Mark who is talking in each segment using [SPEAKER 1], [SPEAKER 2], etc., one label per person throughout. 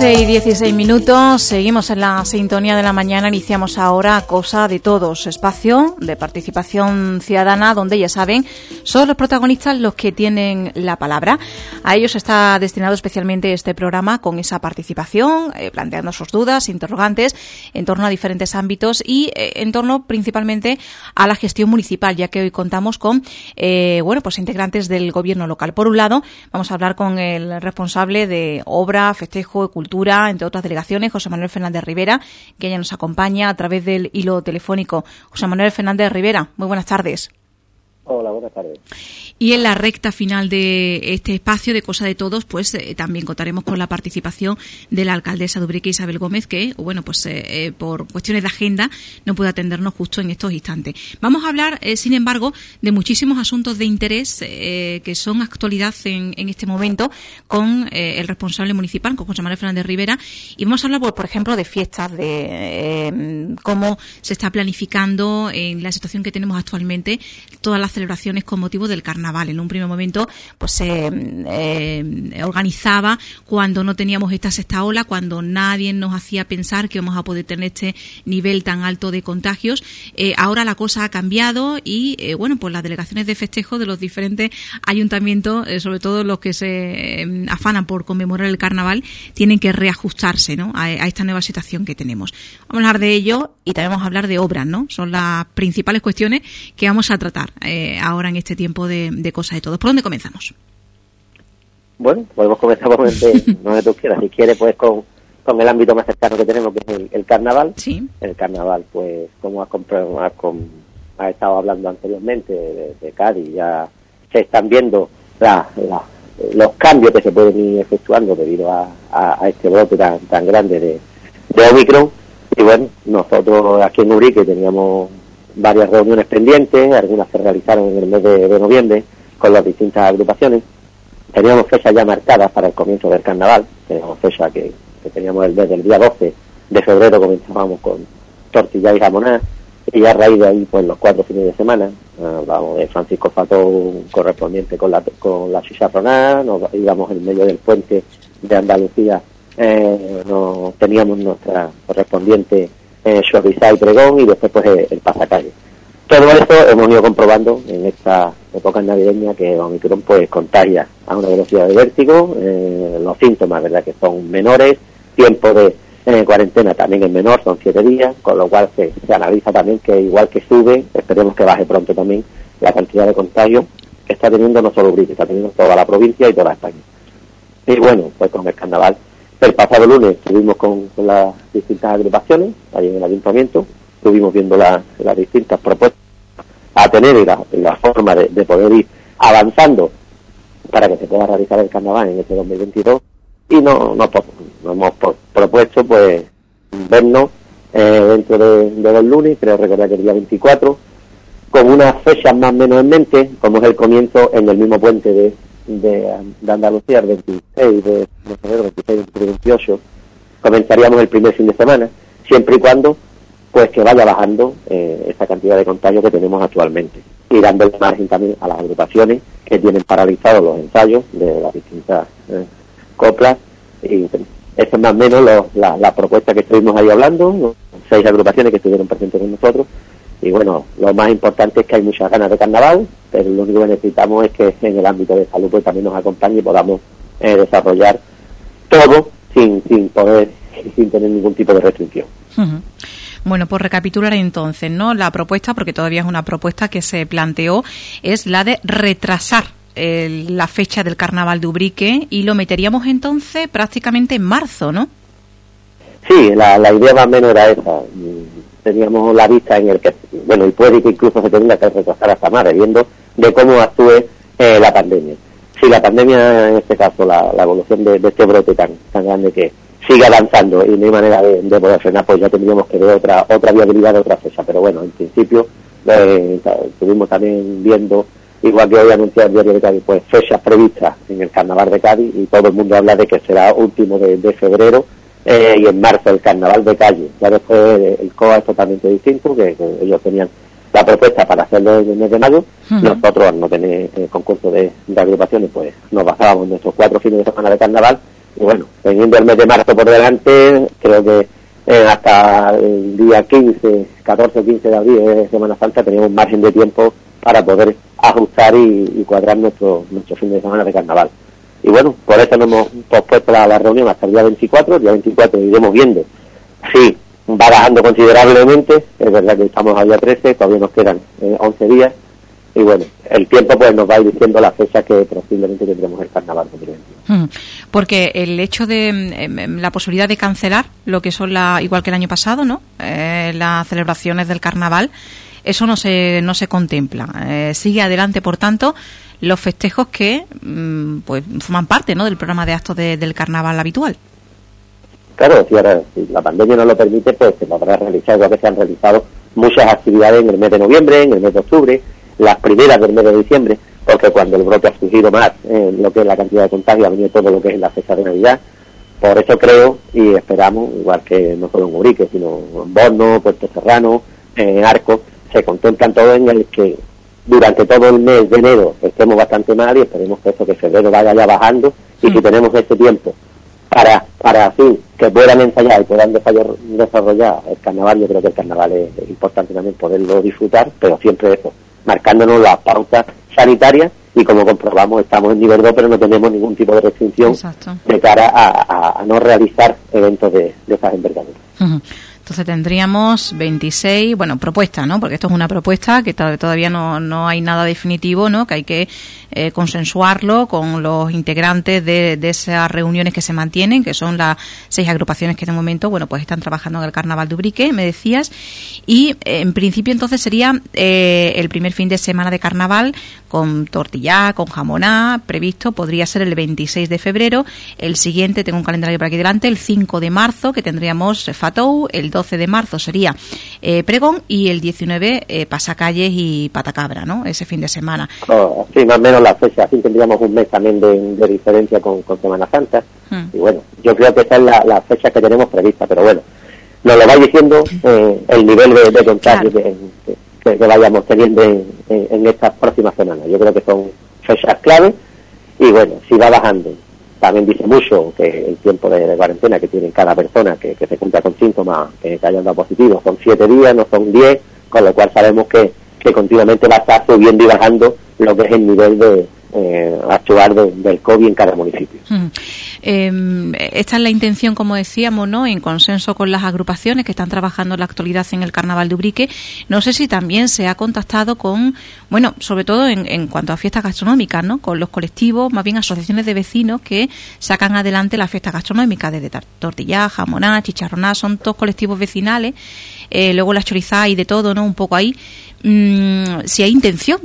[SPEAKER 1] 11:16, seguimos en la sintonía de la mañana, iniciamos ahora Cosa de Todos, espacio de participación ciudadana donde, ya saben, son los protagonistas los que tienen la palabra. A ellos está destinado especialmente este programa, con esa participación, planteando sus dudas, interrogantes en torno a diferentes ámbitos y en torno principalmente a la gestión municipal, ya que hoy contamos con pues integrantes del gobierno local. Por un lado, vamos a hablar con el responsable de Obra, Festejo, Cultura, entre otras delegaciones, José Manuel Fernández Rivera, que ya nos acompaña a través del hilo telefónico. José Manuel Fernández Rivera, muy buenas tardes.
[SPEAKER 2] Hola, buenas tardes.
[SPEAKER 1] Y en la recta final de este espacio de Cosa de Todos, pues también contaremos con la participación de la alcaldesa de Ubrique, Isabel Gómez, que, por cuestiones de agenda no puede atendernos justo en estos instantes. Vamos a hablar, sin embargo, de muchísimos asuntos de interés que son actualidad en este momento con el responsable municipal, con José Manuel Fernández Rivera, y vamos a hablar, por ejemplo, de fiestas, de cómo se está planificando en la situación que tenemos actualmente todas las celebraciones con motivo del carnaval. En un primer momento pues se organizaba cuando no teníamos esta sexta ola, cuando nadie nos hacía pensar que íbamos a poder tener este nivel tan alto de contagios. Ahora la cosa ha cambiado y pues las delegaciones de festejo de los diferentes ayuntamientos, sobre todo los que se afanan por conmemorar el carnaval, tienen que reajustarse, ¿no?, a esta nueva situación que tenemos. Vamos a hablar de ello y también vamos a hablar de obras, ¿no? Son las principales cuestiones que vamos a tratar ahora en este tiempo de Cosa de Todos. ¿Por dónde comenzamos?
[SPEAKER 2] Bueno, podemos comenzar por donde tú quieras. Si quieres, pues con el ámbito más cercano que tenemos, que es el carnaval. Sí. El carnaval, pues, como has estado hablando anteriormente de Cádiz, ya se están viendo los cambios que se pueden ir efectuando debido a este brote tan grande de Omicron. Y bueno, nosotros aquí en Ubrique teníamos varias reuniones pendientes, algunas se realizaron en el mes de noviembre con las distintas agrupaciones. Teníamos fechas ya marcadas para el comienzo del carnaval, teníamos fecha que teníamos desde el día 12 de febrero, comenzábamos con tortilla y jamoná, y ya a raíz de ahí, pues los 4 fines de semana, vamos de Francisco Fatón correspondiente con la chicharronada, nos íbamos en medio del puente de Andalucía, teníamos nuestra correspondiente chorrizá y pregón, y después pues el pasacalle. Todo eso hemos ido comprobando en esta época navideña que Omicron pues contagia a una velocidad de vértigo, los síntomas, verdad, que son menores, tiempo de cuarentena también es menor, son 7 días, con lo cual se analiza también que igual que sube, esperemos que baje pronto también la cantidad de contagios que está teniendo no solo Ubrique, está teniendo toda la provincia y toda España. Y bueno, pues con el carnaval, el pasado lunes estuvimos con las distintas agrupaciones ahí en el ayuntamiento, estuvimos viendo las distintas propuestas a tener y la forma de poder ir avanzando para que se pueda realizar el carnaval en este 2022, y nos hemos propuesto pues vernos dentro de 2 lunes, creo recordar que el día 24, con unas fechas más o menos en mente, como es el comienzo en el mismo puente de Andalucía, el 26 de febrero, 26 de 28, comenzaríamos el primer fin de semana, siempre y cuando pues que vaya bajando esta cantidad de contagios que tenemos actualmente, y dando el margen también a las agrupaciones que tienen paralizados los ensayos de las distintas coplas. Y esa es más o menos la propuesta que estuvimos ahí hablando, 6 agrupaciones que estuvieron presentes con nosotros. Y bueno, lo más importante es que hay muchas ganas de carnaval, pero lo único que necesitamos es que en el ámbito de salud pues también nos acompañe y podamos desarrollar todo sin tener ningún tipo de restricción.
[SPEAKER 1] Uh-huh. Bueno, pues recapitular entonces, ¿no? La propuesta, porque todavía es una propuesta que se planteó, es la de retrasar la fecha del carnaval de Ubrique, y lo meteríamos entonces prácticamente en marzo, ¿no?
[SPEAKER 2] Sí, la idea más o menos era esa. Teníamos la vista en el que, bueno, y puede que incluso se tenga que retrasar hasta más, dependiendo de cómo actúe la pandemia. Si la pandemia, en este caso, la evolución de este brote tan grande que sigue avanzando y no hay manera de poder frenar, pues ya tendríamos que ver otra viabilidad de otra fecha. Pero bueno, en principio estuvimos también viendo, igual que hoy anunciado el diario de Cádiz, pues fechas previstas en el carnaval de Cádiz, y todo el mundo habla de que será último de febrero, y en marzo el carnaval de calle. Ya después el COA es totalmente distinto, que ellos tenían la propuesta para hacerlo en el mes de mayo. Uh-huh. Nosotros, al no tener concurso de agrupaciones, pues nos basábamos en nuestros 4 fines de semana de carnaval, bueno, teniendo el mes de marzo por delante, creo que hasta el día 14 o 15 de abril de Semana Santa teníamos un margen de tiempo para poder ajustar y cuadrar nuestro fin de semana de carnaval. Y bueno, por eso nos hemos pospuesto la reunión hasta el día 24. El día 24 iremos viendo si va bajando considerablemente. Es verdad que estamos al día 13, todavía nos quedan 11 días. Y bueno, el tiempo pues nos va a ir diciendo la fecha que posiblemente tendremos el carnaval.
[SPEAKER 1] Porque el hecho de la posibilidad de cancelar lo que son igual que el año pasado, ¿no? Las celebraciones del carnaval, eso no se contempla. Sigue adelante, por tanto, los festejos que pues forman parte, ¿no?, del programa de actos del carnaval habitual.
[SPEAKER 2] Claro, si la pandemia no lo permite, pues se podrá realizar, igual que se han realizado muchas actividades en el mes de noviembre, en el mes de octubre, las primeras del mes de diciembre, porque cuando el brote ha surgido más, lo que es la cantidad de contagios, ha venido todo lo que es la fecha de Navidad. Por eso creo y esperamos, igual que no solo en Ubrique, sino en Borno, Puerto Serrano, en Arcos, se contemplan todos en el que durante todo el mes de enero estemos bastante mal y esperemos que eso, que febrero vaya ya bajando, y si tenemos ese tiempo para así que puedan ensayar y puedan desarrollar el carnaval, yo creo que el carnaval es importante también poderlo disfrutar, pero siempre eso, marcándonos las pautas sanitarias, y como comprobamos estamos en nivel 2, pero no tenemos ningún tipo de restricción. Exacto. De cara a no realizar eventos de esas envergaduras.
[SPEAKER 1] Entonces tendríamos 26, propuesta, ¿no? Porque esto es una propuesta que todavía no hay nada definitivo, ¿no? Que hay que consensuarlo con los integrantes de esas reuniones que se mantienen, que son las 6 agrupaciones que de momento, pues están trabajando en el Carnaval de Ubrique, me decías, y en principio entonces sería el primer fin de semana de carnaval con tortillá, con jamoná, previsto, podría ser el 26 de febrero, el siguiente, tengo un calendario por aquí delante, el 5 de marzo, que tendríamos Fatou, el 12 de marzo sería pregón, y el 19 pasacalles y patacabra, ¿no? Ese fin de semana.
[SPEAKER 2] Sí, más o menos la fecha, así tendríamos un mes también de diferencia con Semana Santa. Y bueno, yo creo que esa es la fecha que tenemos prevista, pero bueno, nos lo va diciendo el nivel de contagio, claro, que vayamos teniendo en estas próximas semanas. Yo creo que son fechas clave, y bueno, si va bajando, también dice mucho que el tiempo de cuarentena que tiene cada persona que se cuenta con síntomas que hayan dado positivos son 7 días, no son 10, con lo cual sabemos que continuamente va a estar subiendo y bajando lo que es el nivel de actuar del COVID en cada municipio.
[SPEAKER 1] Esta es la intención, como decíamos, ¿no?, en consenso con las agrupaciones que están trabajando en la actualidad en el Carnaval de Ubrique. No sé si también se ha contactado con, sobre todo en cuanto a fiestas gastronómicas, ¿no?, con los colectivos, más bien asociaciones de vecinos que sacan adelante las fiestas gastronómicas, desde tortillá, jamoná, chicharroná, son todos colectivos vecinales, luego las chorizá y de todo, ¿no?, un poco ahí. Si hay intención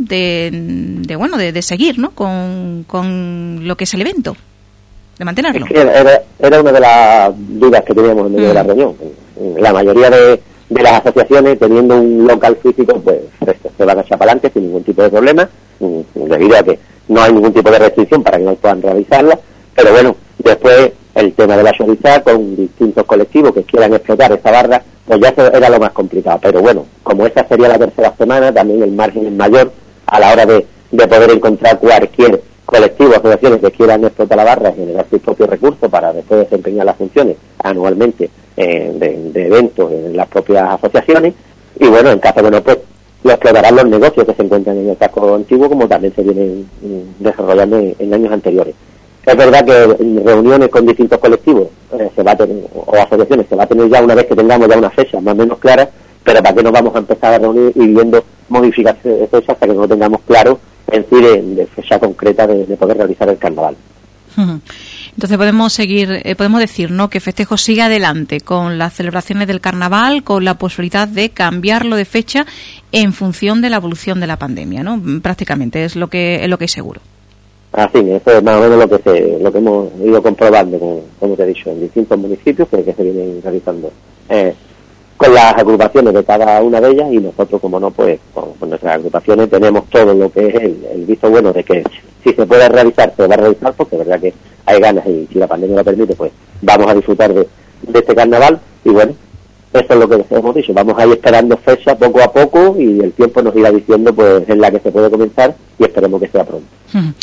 [SPEAKER 1] de seguir, ¿no?, con lo que es el evento, de mantenerlo.
[SPEAKER 2] Es que era una de las dudas que teníamos en medio de la reunión. La mayoría de las asociaciones, teniendo un local físico, pues se van a echar para adelante sin ningún tipo de problema, debido a que no hay ningún tipo de restricción para que no puedan realizarla. Pero bueno, después el tema de la chorizá con distintos colectivos que quieran explotar esa barra, pues ya era lo más complicado. Pero bueno, como esa sería la tercera semana, también el margen es mayor a la hora de poder encontrar cualquier colectivo, asociaciones que quieran explotar la barra y generar sus propios recursos para después desempeñar las funciones anualmente de eventos en las propias asociaciones. Y bueno, en caso de no, pues lo explotarán los negocios que se encuentran en el casco antiguo, como también se vienen desarrollando en años anteriores. Es verdad que en reuniones con distintos colectivos se va a tener, o asociaciones, se va a tener ya una vez que tengamos ya una fecha más o menos clara, pero ¿para qué nos vamos a empezar a reunir y viendo modificaciones de fecha hasta que no tengamos claro en sí de fecha concreta de poder realizar el carnaval?
[SPEAKER 1] Entonces podemos decir, ¿no?, que Festejo sigue adelante con las celebraciones del carnaval, con la posibilidad de cambiarlo de fecha en función de la evolución de la pandemia, ¿no? Prácticamente es lo que es seguro.
[SPEAKER 2] Así, eso es más o menos lo que hemos ido comprobando, como te he dicho, en distintos municipios que se vienen realizando con las agrupaciones de cada una de ellas, y nosotros, como no, pues con nuestras agrupaciones tenemos todo lo que es el visto bueno de que si se puede realizar, se va a realizar, porque es verdad que hay ganas, y si la pandemia lo permite, pues vamos a disfrutar de este carnaval. Y bueno, eso es lo que hemos dicho, vamos a ir esperando fecha poco a poco, y el tiempo nos irá diciendo pues en la que se puede comenzar, y esperemos que sea pronto.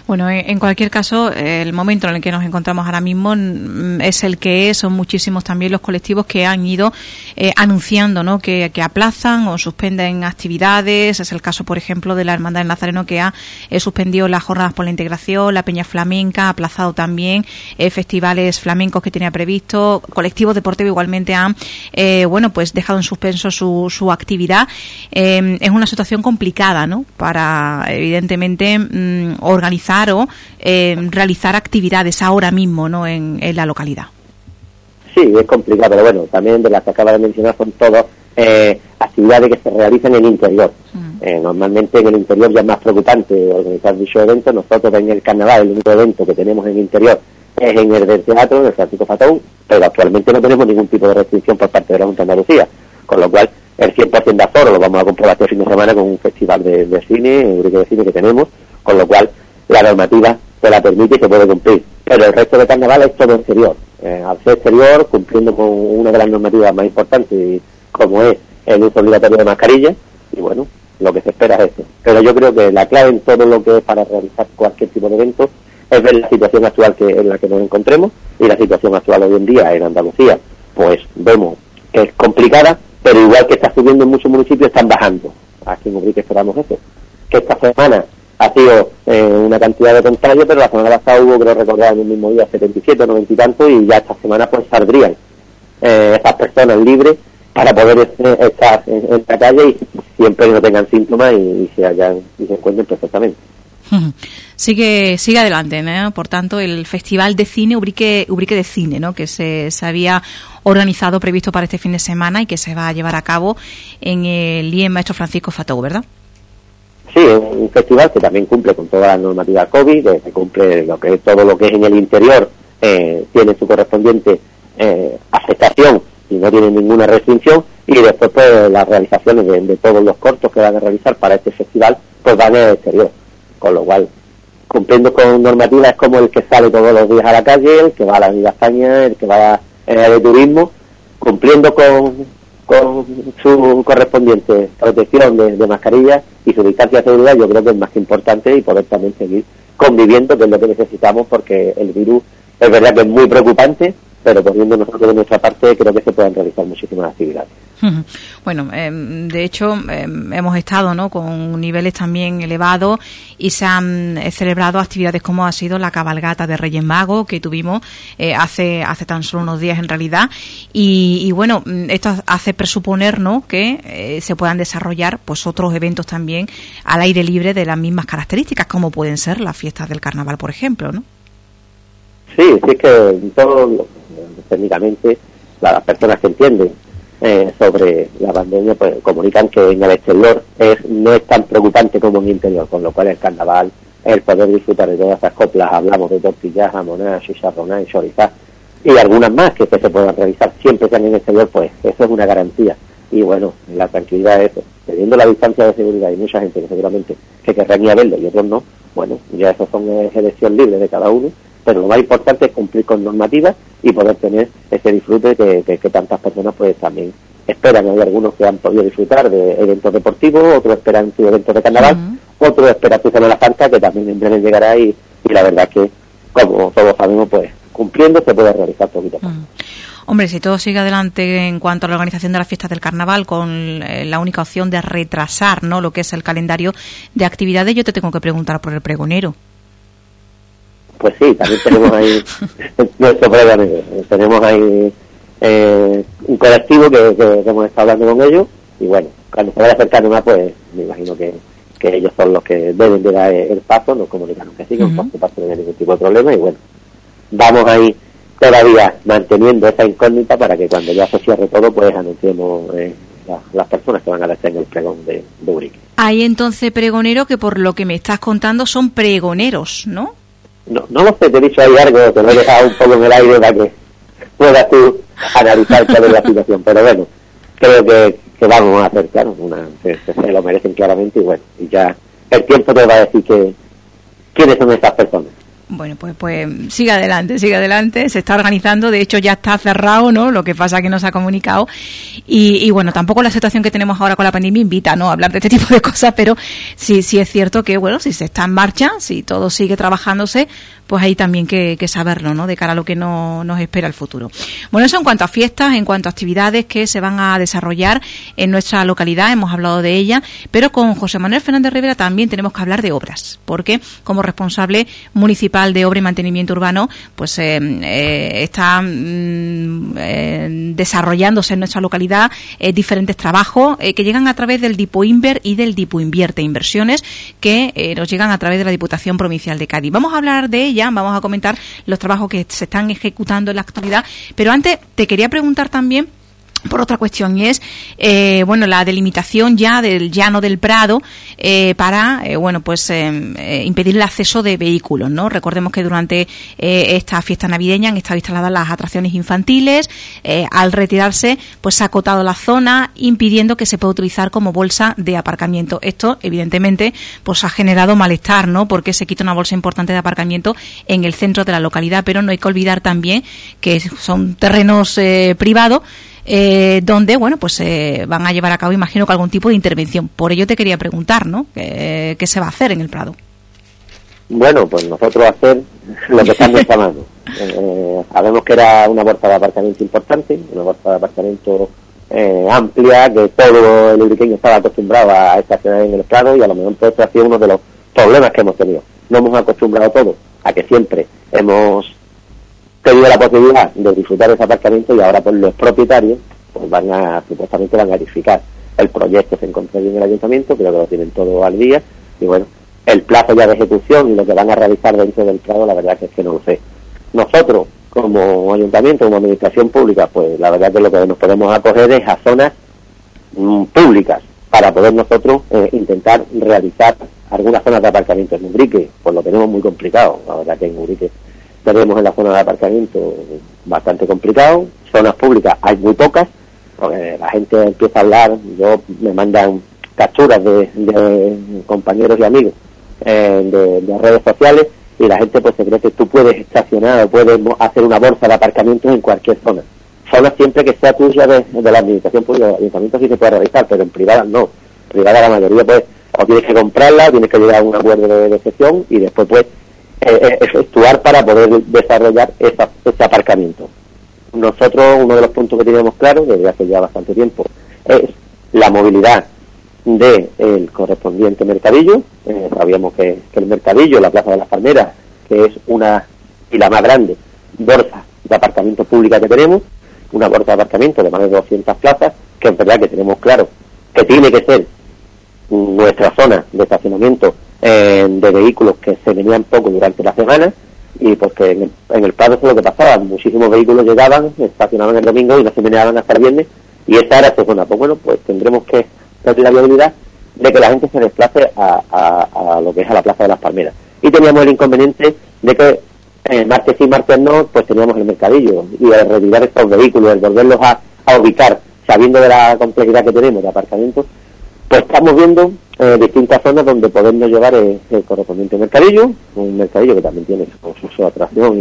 [SPEAKER 1] Bueno, en cualquier caso, el momento en el que nos encontramos ahora mismo es el que es. Son muchísimos también los colectivos que han ido anunciando, ¿no?, que aplazan o suspenden actividades. Es el caso, por ejemplo, de la Hermandad del Nazareno, que ha suspendido las jornadas por la integración, la Peña Flamenca ha aplazado también festivales flamencos que tenía previsto. Colectivos deportivos igualmente han pues dejado en suspenso su actividad. Es una situación complicada, ¿no?, para evidentemente organizar o realizar actividades ahora mismo, ¿no?, en la localidad.
[SPEAKER 2] Sí, es complicado, pero bueno, también de las que acaba de mencionar son todas actividades que se realizan en el interior. Normalmente en el interior ya es más preocupante organizar dicho evento. Nosotros en el carnaval, el único evento que tenemos en el interior es en el del teatro, en el Francisco Fatón, pero actualmente no tenemos ningún tipo de restricción por parte de la Junta de Andalucía, con lo cual el 100% de aforo lo vamos a comprobar este fin de semana con un festival de cine, un grupo de cine que tenemos, con lo cual la normativa se la permite y se puede cumplir. Pero el resto de carnaval es todo exterior. Al ser exterior, cumpliendo con una de las normativas más importantes, como es el uso obligatorio de mascarilla, y bueno, lo que se espera es esto. Pero yo creo que la clave en todo lo que es para realizar cualquier tipo de evento es ver la situación actual en la que nos encontremos, y la situación actual hoy en día en Andalucía, pues vemos que es complicada, pero igual que está subiendo en muchos municipios, están bajando. Aquí en Ubrique esperamos eso, que esta semana ha sido una cantidad de contagios, pero la semana pasada hubo, creo recordar, en el mismo día 77, 90 y tanto, y ya esta semana pues saldrían esas personas libres para poder estar en la calle y siempre que no tengan síntomas y se encuentren perfectamente.
[SPEAKER 1] Sigue adelante, ¿no? Por tanto, el Festival de Cine, Ubrique de Cine, ¿no?, que se había organizado, previsto para este fin de semana y que se va a llevar a cabo en el IEM Maestro Francisco Fatou, ¿verdad?
[SPEAKER 2] Sí, es un festival que también cumple con toda la normativa COVID, que cumple todo lo que es en el interior, tiene su correspondiente aceptación y no tiene ninguna restricción, y después pues las realizaciones de todos los cortos que van a realizar para este festival pues van al exterior, con lo cual cumpliendo con normativas es como el que sale todos los días a la calle, el que va a la Avenida España, el que va de turismo, cumpliendo con su correspondiente protección de mascarilla y su distancia de seguridad. Yo creo que es más que importante, y poder también seguir conviviendo, que es lo que necesitamos, porque el virus es verdad que es muy preocupante, pero poniendo nosotros de nuestra parte creo que se pueden realizar muchísimas actividades.
[SPEAKER 1] Bueno, de hecho hemos estado, ¿no?, con niveles también elevados, y se han celebrado actividades como ha sido la cabalgata de Reyes Magos que tuvimos hace tan solo unos días en realidad, y bueno, esto hace presuponer, ¿no?, que se puedan desarrollar pues otros eventos también al aire libre de las mismas características, como pueden ser las fiestas del carnaval, por ejemplo, ¿no?
[SPEAKER 2] Sí, es que todo técnicamente las personas que entienden sobre la pandemia pues comunican que en el exterior no es tan preocupante como en el interior, con lo cual el carnaval, el poder disfrutar de todas esas coplas, hablamos de tortillas, jamoná, chicharroná y chorizá, y algunas más que se puedan realizar siempre que en el exterior, pues eso es una garantía. Y bueno, la tranquilidad es, teniendo la distancia de seguridad, y mucha gente que seguramente que querrán ir a verlo y otros no, bueno, ya eso son elección libre de cada uno, pero lo más importante es cumplir con normativas y poder tener ese disfrute que tantas personas pues también esperan. Hay algunos que han podido disfrutar de eventos deportivos, otros esperan su evento de carnaval, otros esperan su Semana Santa, que también en breve llegará, y la verdad que, como todos sabemos, pues cumpliendo se puede realizar poquito más.
[SPEAKER 1] Hombre, si todo sigue adelante en cuanto a la organización de las fiestas del carnaval, con la única opción de retrasar, ¿no?, lo que es el calendario de actividades, yo te tengo que preguntar por el pregonero.
[SPEAKER 2] Pues sí, también tenemos ahí nuestro pregonero. Tenemos ahí un colectivo que hemos estado hablando con ellos, y bueno, cuando se vaya acercando más, pues me imagino que ellos son los que deben de dar el paso. Nos comunicaron que sí, que por su parte no hay ningún tipo de problema, y bueno, vamos ahí todavía manteniendo esa incógnita para que cuando ya se cierre todo, pues anunciemos las personas que van a estar en el pregón de Ubrique.
[SPEAKER 1] Hay entonces pregonero que, por lo que me estás contando, son pregoneros, ¿no?
[SPEAKER 2] No lo sé, te he dicho ahí algo, te lo he dejado un poco en el aire para que puedas tú analizar cuál es la situación, pero bueno, creo que vamos a hacer, claro, se lo merecen claramente, y bueno, y ya el tiempo te va a decir quiénes son estas personas.
[SPEAKER 1] Bueno, pues sigue adelante, se está organizando, de hecho ya está cerrado, ¿no? Lo que pasa es que no se ha comunicado y bueno, tampoco la situación que tenemos ahora con la pandemia invita, ¿no?, a hablar de este tipo de cosas, pero sí es cierto que, bueno, si se está en marcha, si todo sigue trabajándose, pues hay también que saberlo, ¿no?, de cara a lo que nos espera el futuro. Bueno, eso en cuanto a fiestas, en cuanto a actividades que se van a desarrollar en nuestra localidad, hemos hablado de ella, pero con José Manuel Fernández Rivera también tenemos que hablar de obras, porque como responsable municipal de Obra y Mantenimiento Urbano, pues está desarrollándose en nuestra localidad diferentes trabajos que llegan a través del Dipoinver y del Dipoinvierte, inversiones que nos llegan a través de la Diputación Provincial de Cádiz. Vamos a hablar de ella, vamos a comentar los trabajos que se están ejecutando en la actualidad, pero antes te quería preguntar también por otra cuestión, y es la delimitación ya del llano del Prado para impedir el acceso de vehículos, ¿no? Recordemos que durante esta fiesta navideña han estado instaladas las atracciones infantiles, al retirarse pues se ha acotado la zona impidiendo que se pueda utilizar como bolsa de aparcamiento. Esto evidentemente pues ha generado malestar, ¿no?, porque se quita una bolsa importante de aparcamiento en el centro de la localidad, pero no hay que olvidar también que son terrenos privados donde, van a llevar a cabo, imagino, que algún tipo de intervención. Por ello te quería preguntar, ¿no?, ¿qué se va a hacer en el Prado?
[SPEAKER 2] Bueno, pues nosotros hacer lo que está en nuestra mano. Sabemos que era una bolsa de aparcamiento importante, una bolsa de aparcamiento amplia, que todo el uriqueño estaba acostumbrado a estacionar en el Prado, y a lo mejor todo esto ha sido uno de los problemas que hemos tenido. No hemos acostumbrado todos a que siempre hemos tenido la posibilidad de disfrutar de ese aparcamiento, y ahora pues los propietarios pues supuestamente van a verificar el proyecto. Se encontró en el ayuntamiento, creo que lo tienen todo al día, y bueno, el plazo ya de ejecución y lo que van a realizar dentro del Prado, la verdad es que no lo sé. Nosotros, como ayuntamiento, como administración pública, pues la verdad que lo que nos podemos acoger es a zonas públicas para poder nosotros intentar realizar algunas zonas de aparcamiento. En Ubrique pues lo tenemos muy complicado, la verdad que en Ubrique tenemos en la zona de aparcamiento bastante complicado. Zonas públicas hay muy pocas, porque la gente empieza a hablar, me mandan capturas de compañeros y amigos de redes sociales, y la gente pues se cree que tú puedes estacionar o puedes hacer una bolsa de aparcamiento en cualquier zona. Zonas siempre que sea tuya de la administración pública. El ayuntamiento sí se puede realizar, pero en privadas no. En privadas la mayoría pues o tienes que comprarla, tienes que llegar a un acuerdo de cesión y después pues efectuar para poder desarrollar ese aparcamiento. Nosotros, uno de los puntos que teníamos claro desde hace ya bastante tiempo, es la movilidad del correspondiente mercadillo. Sabíamos que el mercadillo, la Plaza de las Palmeras, que es una y la más grande bolsa de aparcamiento pública que tenemos, una bolsa de aparcamiento de más de 200 plazas, que en verdad que tenemos claro que tiene que ser nuestra zona de estacionamiento de vehículos que se venían poco durante la semana, y porque en el Prado fue lo que pasaba, muchísimos vehículos llegaban, estacionaban el domingo y no se venían hasta el viernes, y esa era su zona. Pues bueno, pues tendremos que tener la viabilidad de que la gente se desplace a lo que es a la Plaza de las Palmeras. Y teníamos el inconveniente de que martes sí, martes no, pues teníamos el mercadillo, y al retirar estos vehículos, el volverlos a ubicar, sabiendo de la complejidad que tenemos de aparcamientos, pues estamos viendo distintas zonas donde podemos llevar el correspondiente mercadillo, un mercadillo que también tiene su atracción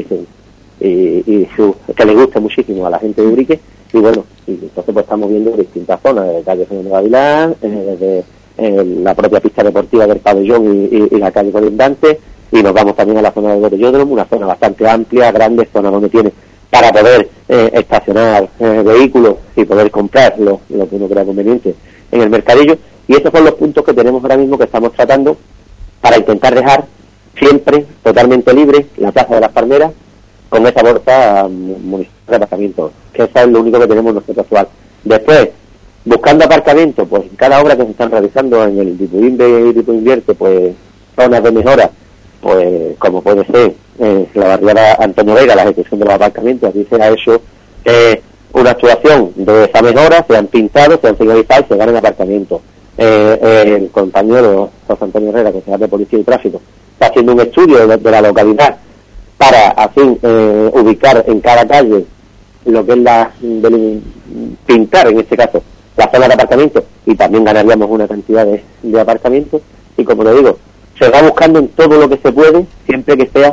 [SPEAKER 2] y que le gusta muchísimo a la gente de Ubrique, y bueno, y entonces pues estamos viendo distintas zonas, desde calle Fernando Gavilán, desde la propia pista deportiva del pabellón y la calle colindante, y nos vamos también a la zona del Velódromo, una zona bastante amplia, grande, zona donde tiene para poder estacionar vehículos y poder comprar lo que uno crea conveniente en el mercadillo. Y esos son los puntos que tenemos ahora mismo, que estamos tratando para intentar dejar siempre totalmente libre la Plaza de las Palmeras con esa bolsa municipal de aparcamiento, que eso es lo único que tenemos nosotros actual. Después, buscando aparcamiento, pues en cada obra que se están realizando en el Dipoinve y Dipoinvierte, pues zonas de mejora, pues como puede ser la barriada Antonio Vega, la ejecución de los aparcamientos, aquí se ha hecho una actuación de esa mejora, se han pintado, se han señalizado y se ganan aparcamientos. El compañero José Antonio Herrera, concejal de Policía y Tráfico, está haciendo un estudio de la localidad para así ubicar en cada calle lo que es pintar, en este caso, la zona de aparcamiento, y también ganaríamos una cantidad de aparcamientos. Y como le digo, se va buscando en todo lo que se puede, siempre que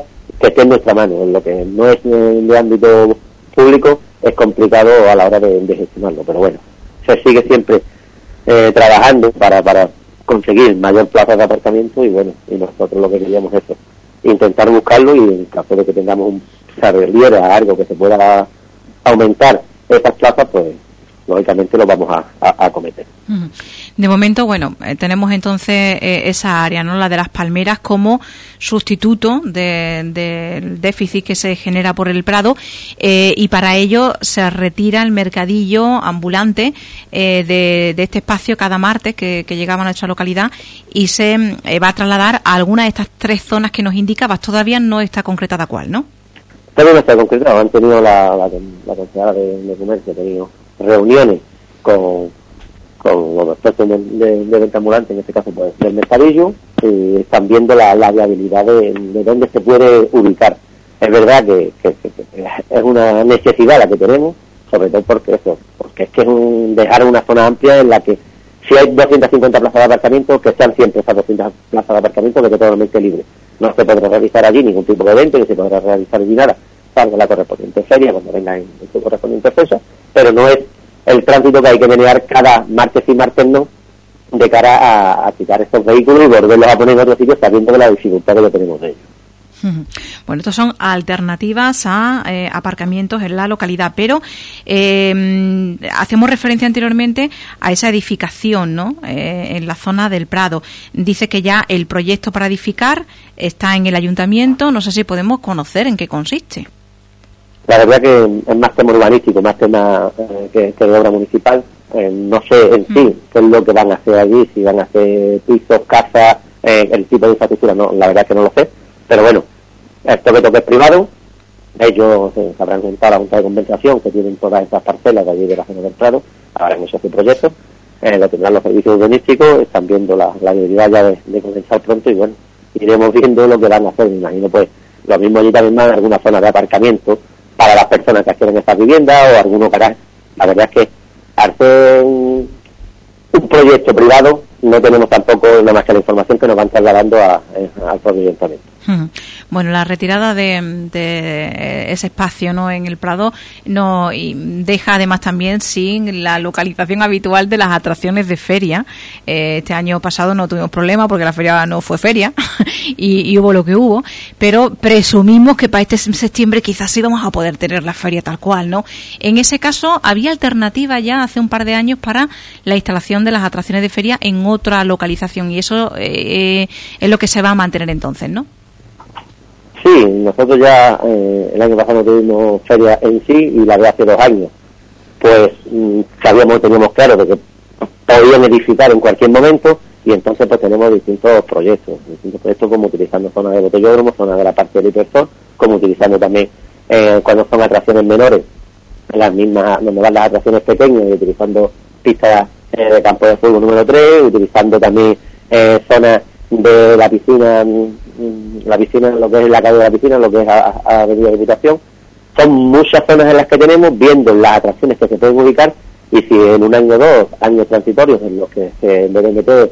[SPEAKER 2] que esté en nuestra mano. Lo que no es de ámbito público es complicado a la hora de gestionarlo, pero bueno, se sigue siempre trabajando para conseguir mayor plaza de aparcamiento, y bueno, y nosotros lo que queríamos es eso, intentar buscarlo, y en caso de que tengamos un saliera algo que se pueda aumentar esas plazas, pues lógicamente lo vamos a cometer.
[SPEAKER 1] De momento, bueno, tenemos entonces esa área, ¿no?, la de las palmeras, como sustituto del déficit que se genera por el Prado, y para ello se retira el mercadillo ambulante de este espacio cada martes que llegaba a nuestra localidad, y se va a trasladar a alguna de estas 3 zonas que nos indicabas. Todavía no está concretada cuál, ¿no?
[SPEAKER 2] Todavía no está concretado. Han tenido la consejera de comercio, ha tenido reuniones con los expertos de venta ambulante, en este caso puede ser el mercadillo, y están viendo la viabilidad de dónde se puede ubicar. Es verdad que es una necesidad la que tenemos, sobre todo porque es que es dejar una zona amplia en la que, si hay 250 plazas de aparcamiento, que sean siempre esas 200 plazas de aparcamiento que esté totalmente libre. No se podrá realizar allí ningún tipo de evento, ni se podrá realizar allí nada, salvo la correspondiente feria, cuando venga en su correspondiente fecha, pero no es el tránsito que hay que menear cada martes y martes no, de cara a quitar estos vehículos y volverlos a poner en otros sitios, sabiendo de la dificultad que tenemos de ellos.
[SPEAKER 1] Bueno, estos son alternativas a aparcamientos en la localidad, pero hacemos referencia anteriormente a esa edificación, ¿no?, en la zona del Prado. Dice que ya el proyecto para edificar está en el ayuntamiento. No sé si podemos conocer en qué consiste.
[SPEAKER 2] La verdad que es más tema urbanístico, más tema que de obra municipal. No sé en sí qué es lo que van a hacer allí, si van a hacer pisos, casas, el tipo de infraestructura, no, la verdad que no lo sé. Pero bueno, esto que toque es privado. Ellos habrán contado la Junta de Compensación, que tienen todas estas parcelas de allí de la zona del Prado, habrán hecho este proyecto, lo tendrán los servicios urbanísticos, están viendo la viabilidad ya de comenzar pronto, y bueno, iremos viendo lo que van a hacer. Me imagino pues lo mismo allí también más alguna zona de aparcamiento para las personas que adquieren estas viviendas, o algunos garajes. La verdad es que hacer un proyecto privado no tenemos tampoco nada más que la información que nos van trasladando al propio ayuntamiento.
[SPEAKER 1] Bueno, la retirada de ese espacio, ¿no?, en el Prado y deja además también sin la localización habitual de las atracciones de feria. Este año pasado no tuvimos problema porque la feria no fue feria y hubo lo que hubo, pero presumimos que para este septiembre quizás sí vamos a poder tener la feria tal cual, ¿no? En ese caso había alternativa ya hace un par de años para la instalación de las atracciones de feria en otra localización, y eso es lo que se va a mantener entonces, ¿no?
[SPEAKER 2] Sí, nosotros ya el año pasado tuvimos feria en sí, y la de hace 2 años pues teníamos claro de que podían edificar en cualquier momento, y entonces pues tenemos distintos proyectos como utilizando zonas de botellódromo, zonas de la parte del hiperstore, como utilizando también cuando son atracciones menores, las mismas donde van las atracciones pequeñas, y utilizando pistas de campo de fútbol número 3, utilizando también zonas de la piscina, lo que es la calle de la piscina, lo que es Avenida Diputación. Son muchas zonas en las que tenemos, viendo las atracciones que se pueden ubicar, y si en un año o 2 años transitorios en los que se deben meter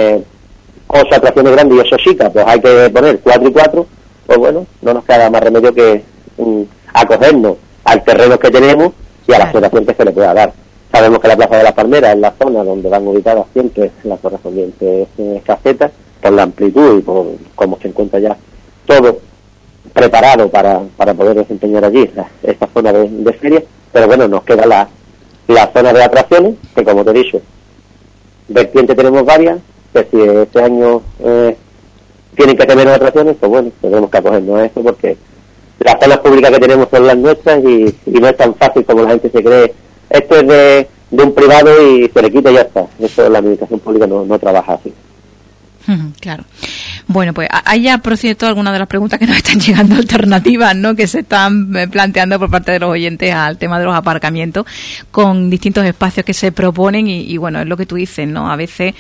[SPEAKER 2] 8 atracciones grandes y 8 chicas, pues hay que poner 4 y 4, pues bueno, no nos queda más remedio que acogernos al terreno que tenemos y a la explotación que se le pueda dar. Sabemos que la Plaza de las Palmeras es la zona donde van ubicadas siempre las correspondientes casetas, por la amplitud y por cómo se encuentra ya todo preparado para poder desempeñar allí esta zona de feria. Pero bueno, nos queda la zona de atracciones, que como te he dicho, vertiente tenemos varias, que si este año tienen que tener atracciones, pues bueno, tenemos que acogernos a eso, porque las zonas públicas que tenemos son las nuestras, y no es tan fácil como la gente se cree. Esto es de un privado y se le quita y ya está. Eso la administración pública no trabaja así.
[SPEAKER 1] Claro. Bueno, pues hay ya, por cierto, algunas de las preguntas que nos están llegando, alternativas, ¿no?, que se están planteando por parte de los oyentes al tema de los aparcamientos, con distintos espacios que se proponen, y bueno, es lo que tú dices, ¿no? A veces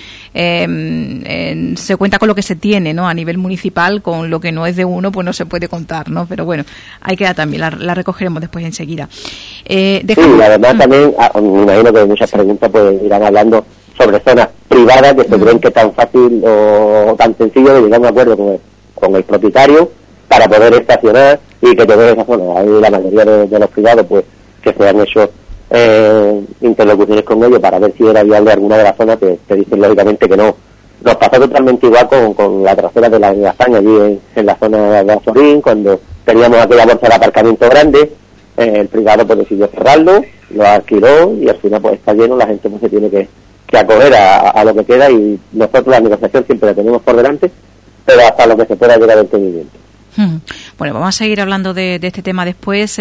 [SPEAKER 1] se cuenta con lo que se tiene, ¿no?, a nivel municipal, con lo que no es de uno, pues no se puede contar, ¿no? Pero bueno, hay que también, la recogeremos después enseguida.
[SPEAKER 2] Sí, la verdad también, me imagino que muchas preguntas pues irán hablando sobre zonas privadas que se creen que es tan fácil o tan sencillo de llegar a un acuerdo con el propietario para poder estacionar y que toda esa zona. Hay la mayoría de los privados pues que se han hecho interlocuciones con ellos para ver si era viable alguna de las zonas, que te dicen lógicamente que no. Nos pasó totalmente igual con la trasera de la España, allí en la zona de Azorín, cuando teníamos aquella bolsa de aparcamiento grande, el privado pues decidió cerrarlo, lo alquiló y al final pues está lleno, la gente pues se tiene que acoger a lo que queda, y nosotros la negociación siempre la tenemos por delante, pero hasta lo que se pueda llegar al entendimiento.
[SPEAKER 1] Bueno, vamos a seguir hablando de este tema después,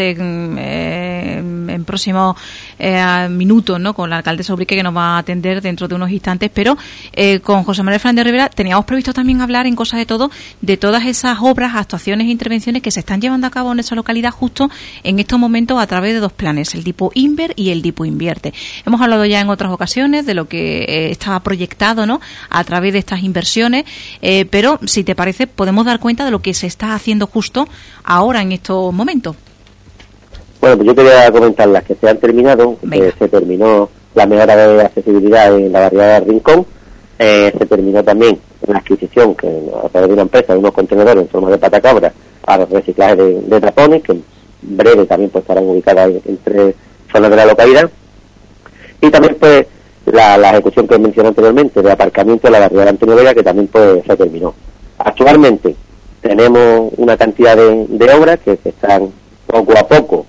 [SPEAKER 1] en próximos minutos, ¿no?, con la alcaldesa Ubrique, que nos va a atender dentro de unos instantes, pero con José Manuel Fernández Rivera teníamos previsto también hablar en Cosa de Todo de todas esas obras, actuaciones e intervenciones que se están llevando a cabo en esa localidad justo en estos momentos a través de dos planes, el Dipo Inver y el Dipo Invierte. Hemos hablado ya en otras ocasiones de lo que estaba proyectado, ¿no?, a través de estas inversiones, pero si te parece podemos dar cuenta de lo que se está haciendo justo ahora en estos momentos.
[SPEAKER 2] Bueno, pues yo quería comentar las que se han terminado. Se terminó la mejora de accesibilidad en la barriada del Rincón, se terminó también la adquisición, que a través de una empresa, de unos contenedores en forma de patacabra para reciclaje de tapones, que en breve también pues estarán ubicadas en 3 zonas de la localidad, y también pues la ejecución que mencioné anteriormente de aparcamiento en la barriada de Antonio Vega, que también pues se terminó. Actualmente tenemos una cantidad de obras que están poco a poco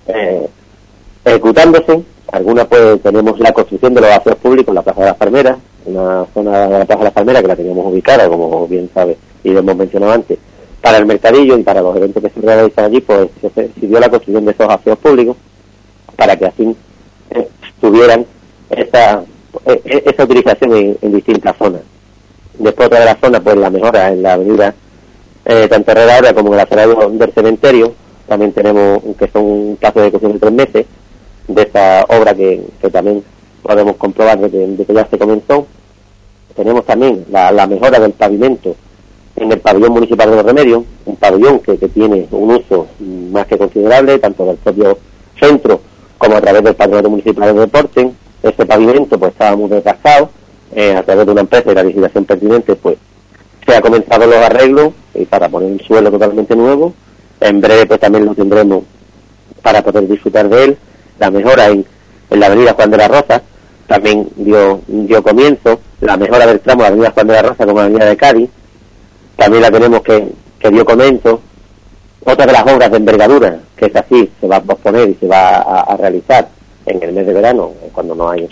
[SPEAKER 2] ejecutándose. Algunas pues tenemos la construcción de los aseos públicos en la Plaza de las Palmeras, una zona de la Plaza de las Palmeras que la teníamos ubicada, como bien sabe y lo hemos mencionado antes, para el mercadillo y para los eventos que se realizan allí, pues se decidió la construcción de esos aseos públicos para que así tuvieran esa utilización en distintas zonas. Después otra de las zonas, pues la mejora en la avenida tanto Herrera como en la zona del cementerio. También tenemos que son un plazo de ejecución de 3 meses de esta obra que también podemos comprobar de que ya se comenzó. Tenemos también la mejora del pavimento en el pabellón municipal de Los Remedios, un pabellón que tiene un uso más que considerable, tanto del propio centro como a través del Patronato Municipal de Deporte. Este pavimento pues estaba muy desgastado, a través de una empresa y la licitación pertinente pues se ha comenzado los arreglos y para poner un suelo totalmente nuevo. En breve pues también lo tendremos para poder disfrutar de él. La mejora en la avenida Juan de la Rosa también dio comienzo. La mejora del tramo de la avenida Juan de la Rosa con la avenida de Cádiz también la tenemos que dio comienzo. Otra de las obras de envergadura, que es así, se va a posponer y se va a realizar en el mes de verano, cuando no hay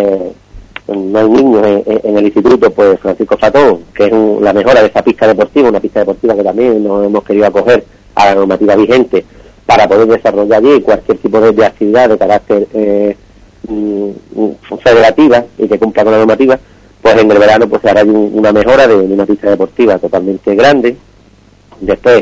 [SPEAKER 2] niños en el instituto, pues Francisco Fatón, que es la mejora de esa pista deportiva, una pista deportiva que también nos hemos querido acoger a la normativa vigente para poder desarrollar allí cualquier tipo de actividad de carácter federativa y que cumpla con la normativa. Pues en el verano pues se hará una mejora de una pista deportiva totalmente grande. Después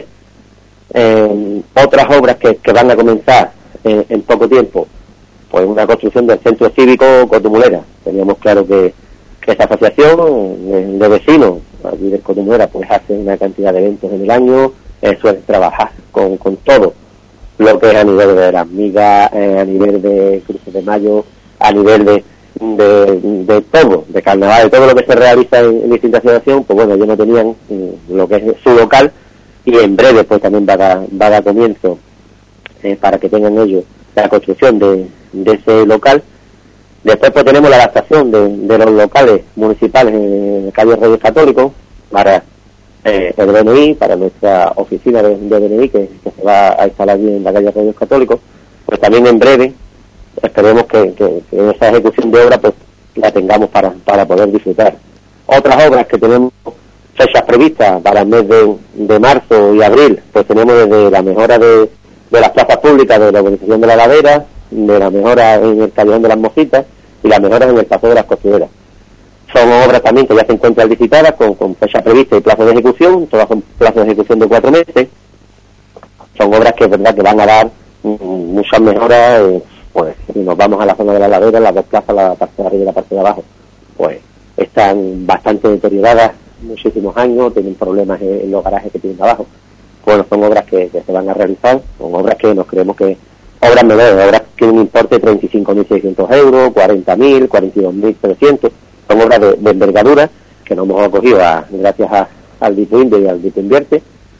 [SPEAKER 2] otras obras que van a comenzar en poco tiempo, pues una construcción del centro cívico Cotumulera. Teníamos claro que esa asociación de vecinos aquí del Cotumulera pues hace una cantidad de eventos en el año, suele trabajar con todo lo que es a nivel de las migas, a nivel de cruces de mayo, a nivel de todo, de carnaval, de todo lo que se realiza en distintas situaciones. Pues bueno, ellos no tenían lo que es su local, y en breve pues también va a dar comienzo para que tengan ellos la construcción de ese local. Después pues tenemos la adaptación de los locales municipales en la calle Reyes Católicos para el DNI, para nuestra oficina de DNI que se va a instalar allí en la calle Reyes Católicos. Pues también en breve esperemos que esa ejecución de obra pues la tengamos para poder disfrutar. Otras obras que tenemos fechas previstas para el mes de marzo y abril, pues tenemos desde la mejora de las plazas públicas, de la urbanización de la Ladera, de la mejora en el Callejón de las Mositas y las mejoras en el Paseo de las Costureras. Son obras también que ya se encuentran licitadas con fecha prevista y plazo de ejecución, todas son plazos de ejecución de 4 meses. Son obras que es verdad que van a dar muchas mejoras, pues si nos vamos a la zona de la Ladera, las dos plazas, la parte de arriba y la parte de abajo, pues están bastante deterioradas, muchísimos años, tienen problemas en los garajes que tienen abajo. Bueno, son obras que se van a realizar, son obras que nos creemos que obras menores, obras que un importe de 35.600 euros, 40.000, 42.300, son obras de envergadura que nos hemos acogido gracias al Dipo Inver y al Dipo Invierte,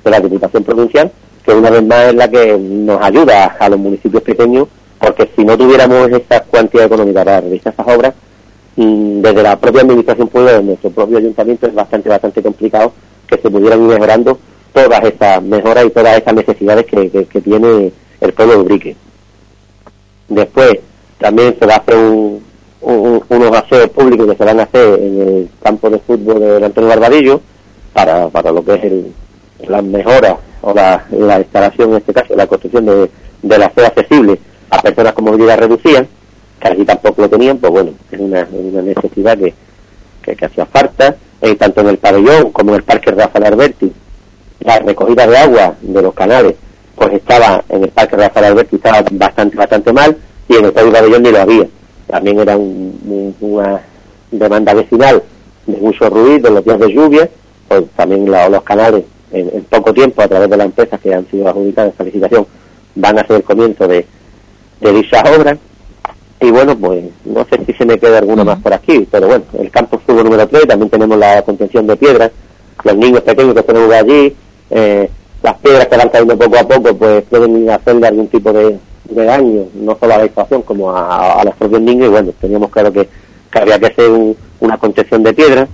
[SPEAKER 2] de la Diputación Provincial, que una vez más es la que nos ayuda a los municipios pequeños, porque si no tuviéramos esa cantidad económica para realizar esas obras, desde la propia administración pública, de nuestro propio ayuntamiento, es bastante complicado que se pudieran ir mejorando todas esas mejoras y todas esas necesidades que tiene el pueblo de Ubrique. Después también se va a hacer unos aseos públicos que se van a hacer en el campo de fútbol de Antonio Barbadillo para lo que es las mejoras o la instalación, en este caso la construcción del aseo accesible a personas con movilidad reducida, que aquí tampoco lo tenían. Pues bueno, es una necesidad que hacía falta, tanto en el pabellón como en el Parque Rafael Alberti. La recogida de agua de los canales, pues estaba en el Parque Rafael Alberti, estaba bastante mal, y en el pabellón ni lo había. También era una demanda vecinal de mucho ruido en los días de lluvia. Pues también los canales en poco tiempo, a través de las empresas que han sido adjudicadas esta licitación, van a ser el comienzo de dichas obras. Y bueno, pues no sé si se me queda alguna más por aquí, pero bueno, el campo de fútbol número 3, también tenemos la contención de piedras, los niños pequeños que tenemos allí, las piedras que van cayendo poco a poco, pues pueden hacerle algún tipo de daño, no solo a la instalación como a los propios niños. Y bueno, teníamos claro que había que hacer una contención de piedras.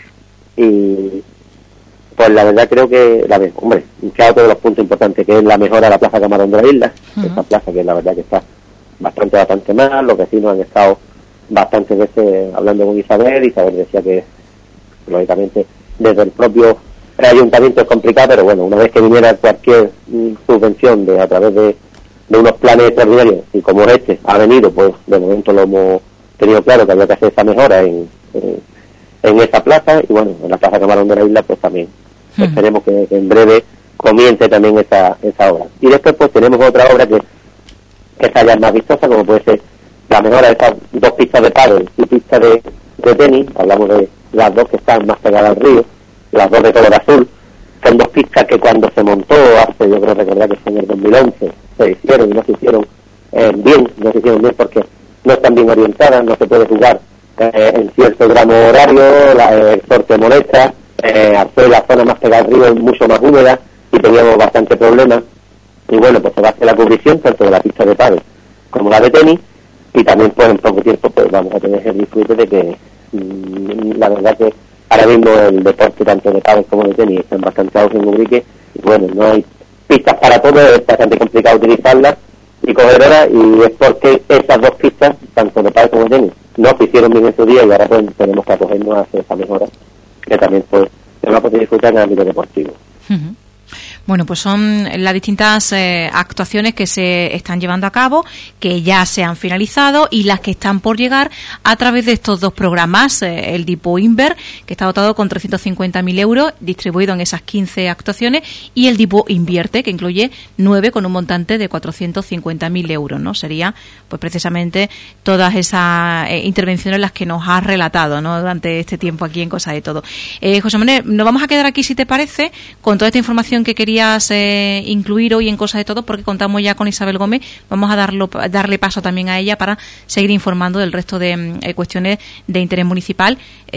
[SPEAKER 2] Y pues la verdad creo que, claro, todos los puntos importantes, que es la mejora de la Plaza Camarón de la Isla, esta plaza que la verdad que está bastante mal. Los vecinos han estado bastantes veces hablando con Isabel decía que lógicamente desde el propio ayuntamiento es complicado, pero bueno, una vez que viniera cualquier subvención a través de unos planes extraordinarios, y como este ha venido, pues de momento lo hemos tenido claro que había que hacer esa mejora en esa plaza. Y bueno, en la Plaza Camarón de la Isla pues también esperemos que en breve comience también esa obra. Y después pues tenemos otra obra que está ya más vistosa, como puede ser la mejora de esas dos pistas de pádel y pistas de tenis. Hablamos de las dos que están más pegadas al río, las dos de color azul. Son dos pistas que cuando se montó hace, yo creo recordar que fue en el 2011, se hicieron y no se hicieron bien porque no están bien orientadas, no se puede jugar en cierto gramo horario, el sorteo molesta, hacer la zona más pegada al río es mucho más húmeda y teníamos bastante problemas. Y bueno, pues se va a hacer la cubrición tanto de la pista de pádel como la de tenis, y también pues en poco tiempo pues vamos a tener el disfrute de que la verdad que ahora mismo el deporte tanto de pádel como de tenis están bastante altos en Ubrique, y bueno, no hay pistas para todo, es bastante complicado utilizarlas y coger horas, y es porque esas dos pistas, tanto de pádel como de tenis, no se hicieron bien en su día, y ahora pues tenemos que acogernos a hacer esa mejora, que también pues se va a poder disfrutar en el ámbito deportivo.
[SPEAKER 1] Bueno, pues son las distintas actuaciones que se están llevando a cabo, que ya se han finalizado, y las que están por llegar a través de estos dos programas, el Dipo Inver, que está dotado con 350.000 euros, distribuido en esas 15 actuaciones, y el Dipo Invierte, que incluye 9 con un montante de 450.000 euros, ¿no? Sería, pues precisamente, todas esas intervenciones las que nos has relatado, ¿no?, durante este tiempo aquí en Cosa de Todo. José Manuel, nos vamos a quedar aquí, si te parece, con toda esta información que querías incluir hoy en Cosa de Todo, porque contamos ya con Isabel Gómez. Vamos a darle paso también a ella para seguir informando del resto de cuestiones de interés municipal.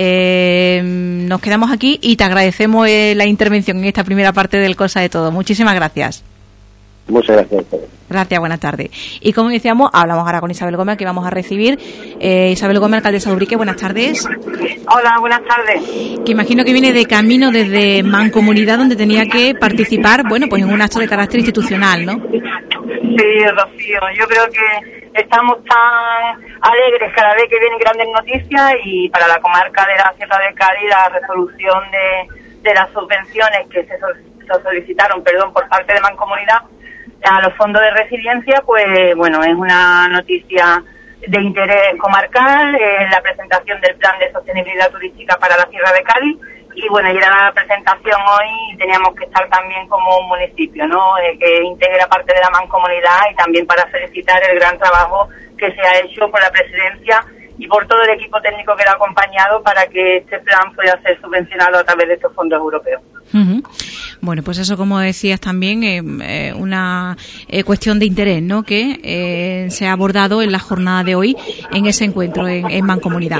[SPEAKER 1] Nos quedamos aquí y te agradecemos la intervención en esta primera parte del Cosa de Todo. Muchísimas gracias.
[SPEAKER 2] Muchas gracias.
[SPEAKER 1] Gracias, buenas tardes. Y como decíamos, hablamos ahora con Isabel Gómez, que vamos a recibir. Isabel Gómez, alcaldesa de Ubrique, buenas tardes.
[SPEAKER 3] Hola, buenas tardes.
[SPEAKER 1] Que imagino que viene de camino desde Mancomunidad, donde tenía que participar, bueno, pues en un acto de carácter institucional, ¿no?
[SPEAKER 3] Sí, Rocío, yo creo que estamos tan alegres cada vez que vienen grandes noticias, y para la comarca de la Sierra de Cádiz la resolución de las subvenciones que se solicitaron, por parte de Mancomunidad a los fondos de resiliencia, pues bueno, es una noticia de interés comarcal, la presentación del plan de sostenibilidad turística para la Sierra de Cádiz, y bueno, y era la presentación hoy, y teníamos que estar también como un municipio, ¿no?, que integra parte de la Mancomunidad, y también para felicitar el gran trabajo que se ha hecho por la presidencia y por todo el equipo técnico que lo ha acompañado para que este plan pueda ser subvencionado a través de estos fondos europeos.
[SPEAKER 1] Bueno, pues eso, como decías también, una cuestión de interés, ¿no?, que se ha abordado en la jornada de hoy en ese encuentro en Mancomunidad.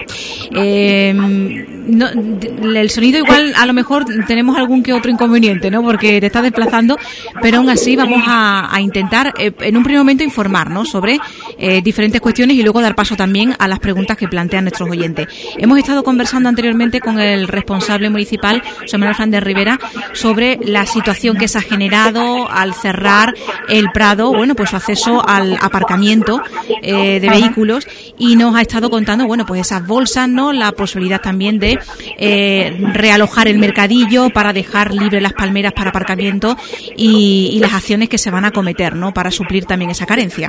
[SPEAKER 1] El sonido igual, a lo mejor tenemos algún que otro inconveniente, ¿no?, porque te estás desplazando, pero aún así vamos a intentar en un primer momento informar, ¿no?, sobre diferentes cuestiones y luego dar paso también a las preguntas que plantean nuestros oyentes. Hemos estado conversando anteriormente con el responsable municipal, José Manuel Fernández Rivera, sobre la situación que se ha generado al cerrar el Prado, bueno, pues su acceso al aparcamiento de vehículos, y nos ha estado contando, bueno, pues esas bolsas, ¿no?, la posibilidad también de realojar el mercadillo para dejar libres las palmeras para aparcamiento y las acciones que se van a acometer, ¿no?, para suplir también esa carencia.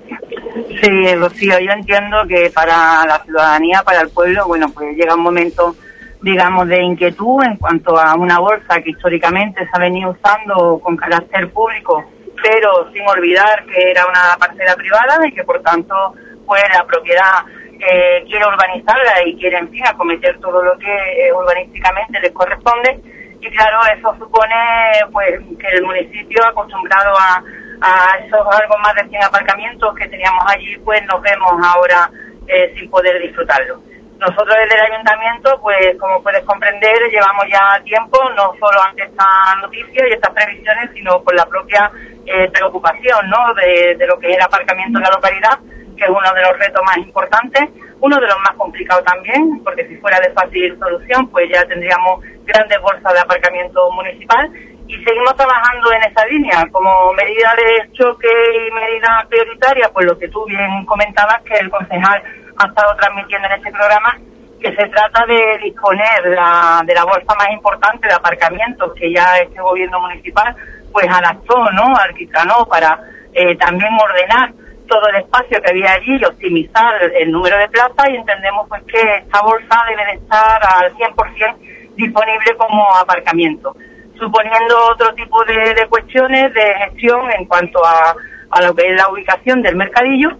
[SPEAKER 3] Sí, Rocío, yo entiendo que para la ciudadanía, para el pueblo, bueno, pues llega un momento, digamos, de inquietud en cuanto a una bolsa que históricamente se ha venido usando con carácter público, pero sin olvidar que era una parcela privada y que por tanto pues la propiedad quiere urbanizarla y quiere, en fin, acometer todo lo que urbanísticamente les corresponde. Y claro, eso supone pues que el municipio, acostumbrado a esos algo más de 100 aparcamientos que teníamos allí, pues nos vemos ahora sin poder disfrutarlo. Nosotros desde el ayuntamiento, pues como puedes comprender, llevamos ya tiempo, no solo ante esta noticia y estas previsiones, sino por la propia preocupación, ¿no?, de lo que es el aparcamiento en la localidad, que es uno de los retos más importantes, uno de los más complicados también, porque si fuera de fácil solución, pues ya tendríamos grandes bolsas de aparcamiento municipal, y seguimos trabajando en esa línea, como medida de choque y medida prioritaria, pues lo que tú bien comentabas, que el concejal ha estado transmitiendo en este programa, que se trata de disponer de la bolsa más importante de aparcamientos que ya este gobierno municipal pues adaptó, ¿no?, alquitranó para también ordenar todo el espacio que había allí y optimizar el número de plazas, y entendemos pues que esta bolsa debe de estar al 100% disponible como aparcamiento, suponiendo otro tipo de cuestiones de gestión en cuanto a lo que es la ubicación del mercadillo,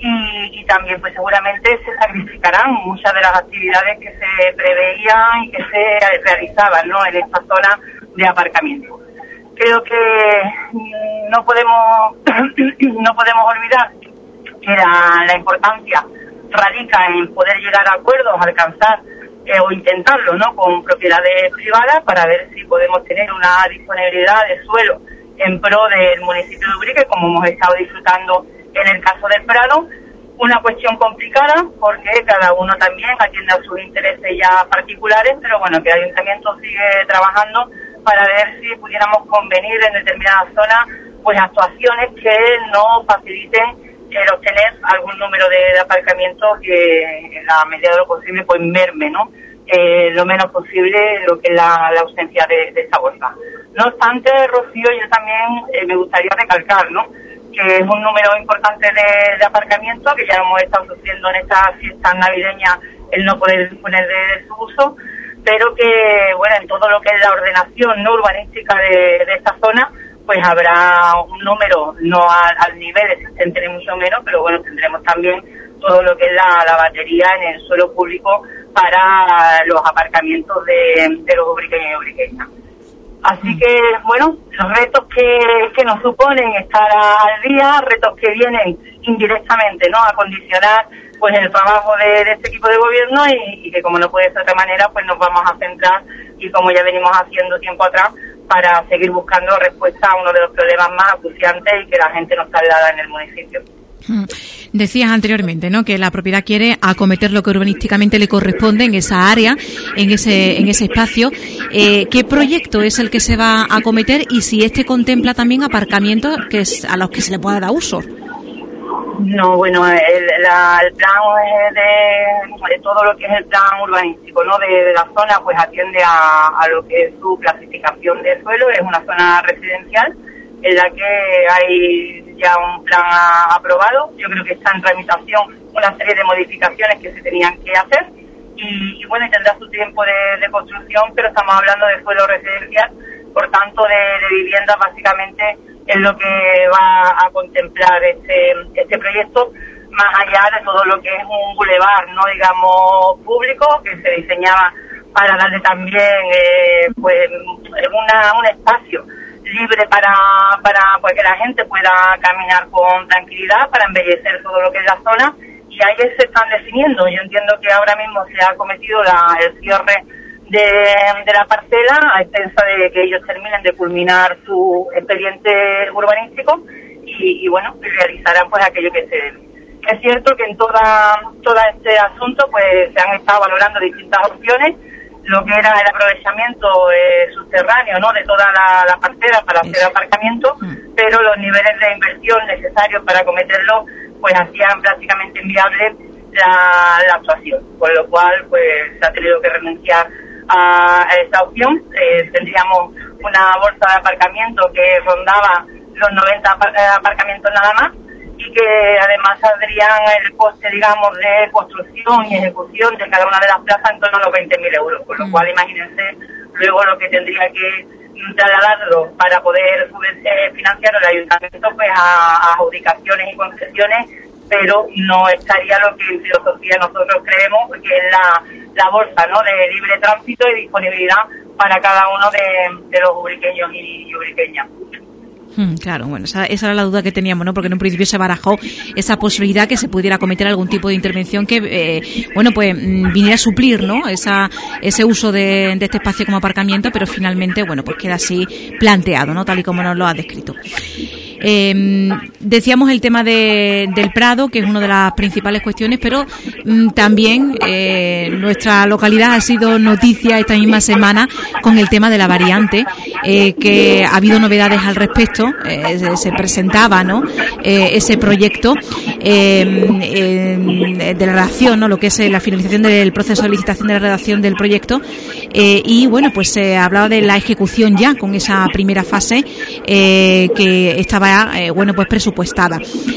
[SPEAKER 3] y también pues seguramente se sacrificarán muchas de las actividades que se preveían y que se realizaban, ¿no?, en esta zona de aparcamiento. Creo que no podemos olvidar que la importancia radica en poder llegar a acuerdos, alcanzar o intentarlo, ¿no?, con propiedades privadas, para ver si podemos tener una disponibilidad de suelo en pro del municipio de Ubrique, como hemos estado disfrutando en el caso del Prado. Una cuestión complicada porque cada uno también atiende a sus intereses ya particulares, pero bueno, que el ayuntamiento sigue trabajando para ver si pudiéramos convenir en determinadas zonas pues actuaciones que nos faciliten el obtener algún número de aparcamientos que en la medida de lo posible pues merme, ¿no?, lo menos posible lo que es la ausencia de esta bolsa. No obstante, Rocío, yo también me gustaría recalcar, ¿no?, que es un número importante de aparcamientos, que ya hemos estado sufriendo en estas fiestas navideñas el no poder disponer de su uso, pero que, bueno, en todo lo que es la ordenación no urbanística de esta zona, pues habrá un número, no al nivel existente ni mucho menos, pero bueno, tendremos también todo lo que es la batería en el suelo público para los aparcamientos de los ubriqueños y ubriqueñas. Así que, bueno, los retos que nos suponen estar al día, retos que vienen indirectamente, ¿no?, a condicionar pues el trabajo de este equipo de gobierno, y que como no puede ser de otra manera, pues nos vamos a centrar, y como ya venimos haciendo tiempo atrás, para seguir buscando respuesta a uno de los problemas más acuciantes y que la gente nos traslada en el municipio.
[SPEAKER 1] Decías anteriormente, ¿no?, que la propiedad quiere acometer lo que urbanísticamente le corresponde en esa área, en ese espacio. ¿Qué proyecto es el que se va a acometer, y si este contempla también aparcamientos a los que se le pueda dar uso?
[SPEAKER 3] No, bueno, el plan de todo lo que es el plan urbanístico, ¿no?, de la zona, pues atiende a lo que es su clasificación de suelo. Es una zona residencial en la que hay ya un plan aprobado. Yo creo que está en tramitación una serie de modificaciones que se tenían que hacer, y bueno, y tendrá su tiempo de construcción, pero estamos hablando de suelo residencial, por tanto de viviendas básicamente es lo que va a contemplar este proyecto, más allá de todo lo que es un bulevar, no digamos público, que se diseñaba para darle también pues un espacio libre para pues que la gente pueda caminar con tranquilidad, para embellecer todo lo que es la zona, y ahí se están definiendo. Yo entiendo que ahora mismo se ha cometido el cierre de la parcela a expensa de que ellos terminen de culminar su expediente urbanístico y bueno, realizarán pues aquello que se debe. Es cierto que en toda este asunto pues se han estado valorando distintas opciones, lo que era el aprovechamiento subterráneo, ¿no?, de toda la parcela para hacer aparcamiento, pero los niveles de inversión necesarios para acometerlo pues hacían prácticamente inviable la actuación, con lo cual pues se ha tenido que renunciar a esta opción. Tendríamos una bolsa de aparcamiento que rondaba los 90 aparcamientos nada más, y que además saldrían el coste, digamos, de construcción y ejecución de cada una de las plazas en torno a los 20.000 euros, con lo cual imagínense luego lo que tendría que trasladarlo para poder financiar el ayuntamiento pues a adjudicaciones y concesiones, pero no estaría lo que en filosofía nosotros creemos que es la bolsa, ¿no?, de libre tránsito y disponibilidad para cada uno de los ubriqueños y ubriqueñas.
[SPEAKER 1] Claro, bueno, esa era la duda que teníamos, ¿no? Porque en un principio se barajó esa posibilidad que se pudiera cometer algún tipo de intervención que, bueno, pues viniera a suplir, ¿no?, ese uso de este espacio como aparcamiento, pero finalmente, bueno, pues queda así planteado, ¿no?, tal y como nos lo ha descrito. Decíamos el tema del Prado, que es una de las principales cuestiones, pero también nuestra localidad ha sido noticia esta misma semana con el tema de la variante, que ha habido novedades al respecto. Se presentaba, ¿no?, ese proyecto de la redacción, ¿no?, lo que es la finalización del proceso de licitación de la redacción del proyecto, y bueno, pues se hablaba de la ejecución ya con esa primera fase que estaba bueno, pues presupuestada.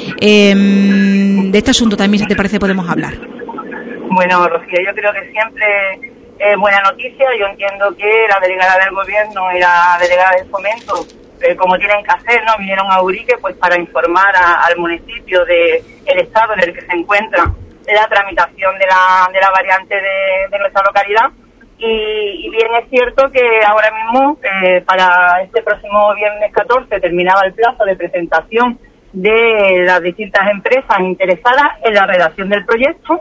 [SPEAKER 1] De este asunto también, si te parece, podemos hablar.
[SPEAKER 3] Bueno, Rocío, yo creo que siempre es buena noticia. Yo entiendo que la delegada del gobierno y la delegada del fomento, como tienen que hacer, ¿no?, vinieron a Ubrique pues para informar al municipio de el estado en el que se encuentra la tramitación de la variante de nuestra localidad. Y bien es cierto que ahora mismo, para este próximo viernes 14, terminaba el plazo de presentación de las distintas empresas interesadas en la redacción del proyecto,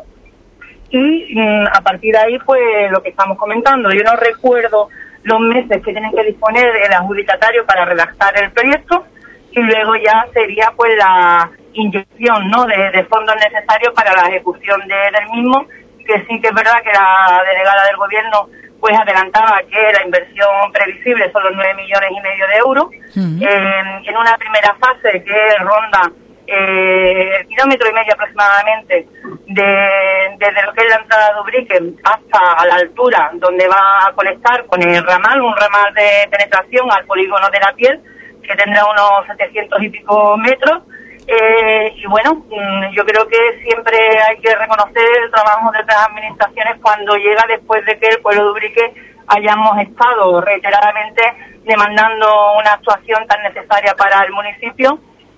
[SPEAKER 3] y a partir de ahí, pues lo que estamos comentando, yo no recuerdo los meses que tienen que disponer el adjudicatario para redactar el proyecto, y luego ya sería pues la inyección, ¿no?, de fondos necesarios para la ejecución del mismo, que sí que es verdad que la delegada del gobierno pues adelantaba que la inversión previsible son los 9,5 millones de euros, en una primera fase que ronda el kilómetro y medio aproximadamente desde lo que es la entrada de Ubrique hasta la altura donde va a conectar con el ramal, un ramal de penetración al polígono de la Piel, que tendrá unos 700 y pico metros. Y bueno, yo creo que siempre hay que reconocer el trabajo de otras administraciones cuando llega después de que el pueblo de Ubrique hayamos estado reiteradamente demandando una actuación tan necesaria para el municipio,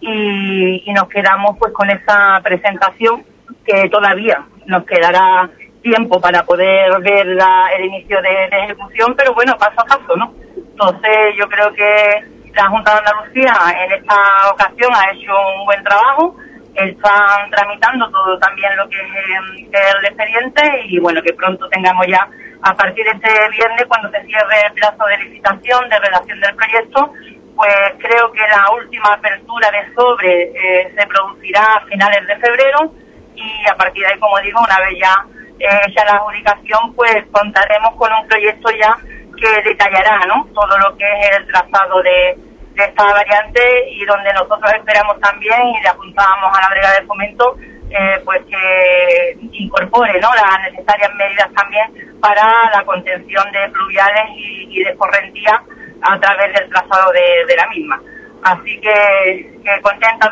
[SPEAKER 3] y nos quedamos pues con esa presentación, que todavía nos quedará tiempo para poder ver el inicio de ejecución, pero bueno, paso a paso, ¿no? Entonces yo creo que la Junta de Andalucía en esta ocasión ha hecho un buen trabajo, están tramitando todo también lo que es el expediente, y bueno, que pronto tengamos ya, a partir de este viernes, cuando se cierre el plazo de licitación, de redacción del proyecto, pues creo que la última apertura de sobre se producirá a finales de febrero, y a partir de ahí, como digo, una vez ya hecha la adjudicación, pues contaremos con un proyecto ya que detallará, ¿no?, todo lo que es el trazado de esta variante, y donde nosotros esperamos también, y le apuntábamos a la delegada del fomento, pues que incorpore, ¿no?, las necesarias medidas también para la contención de pluviales y de escorrentía a través del trazado de la misma. Así que contentos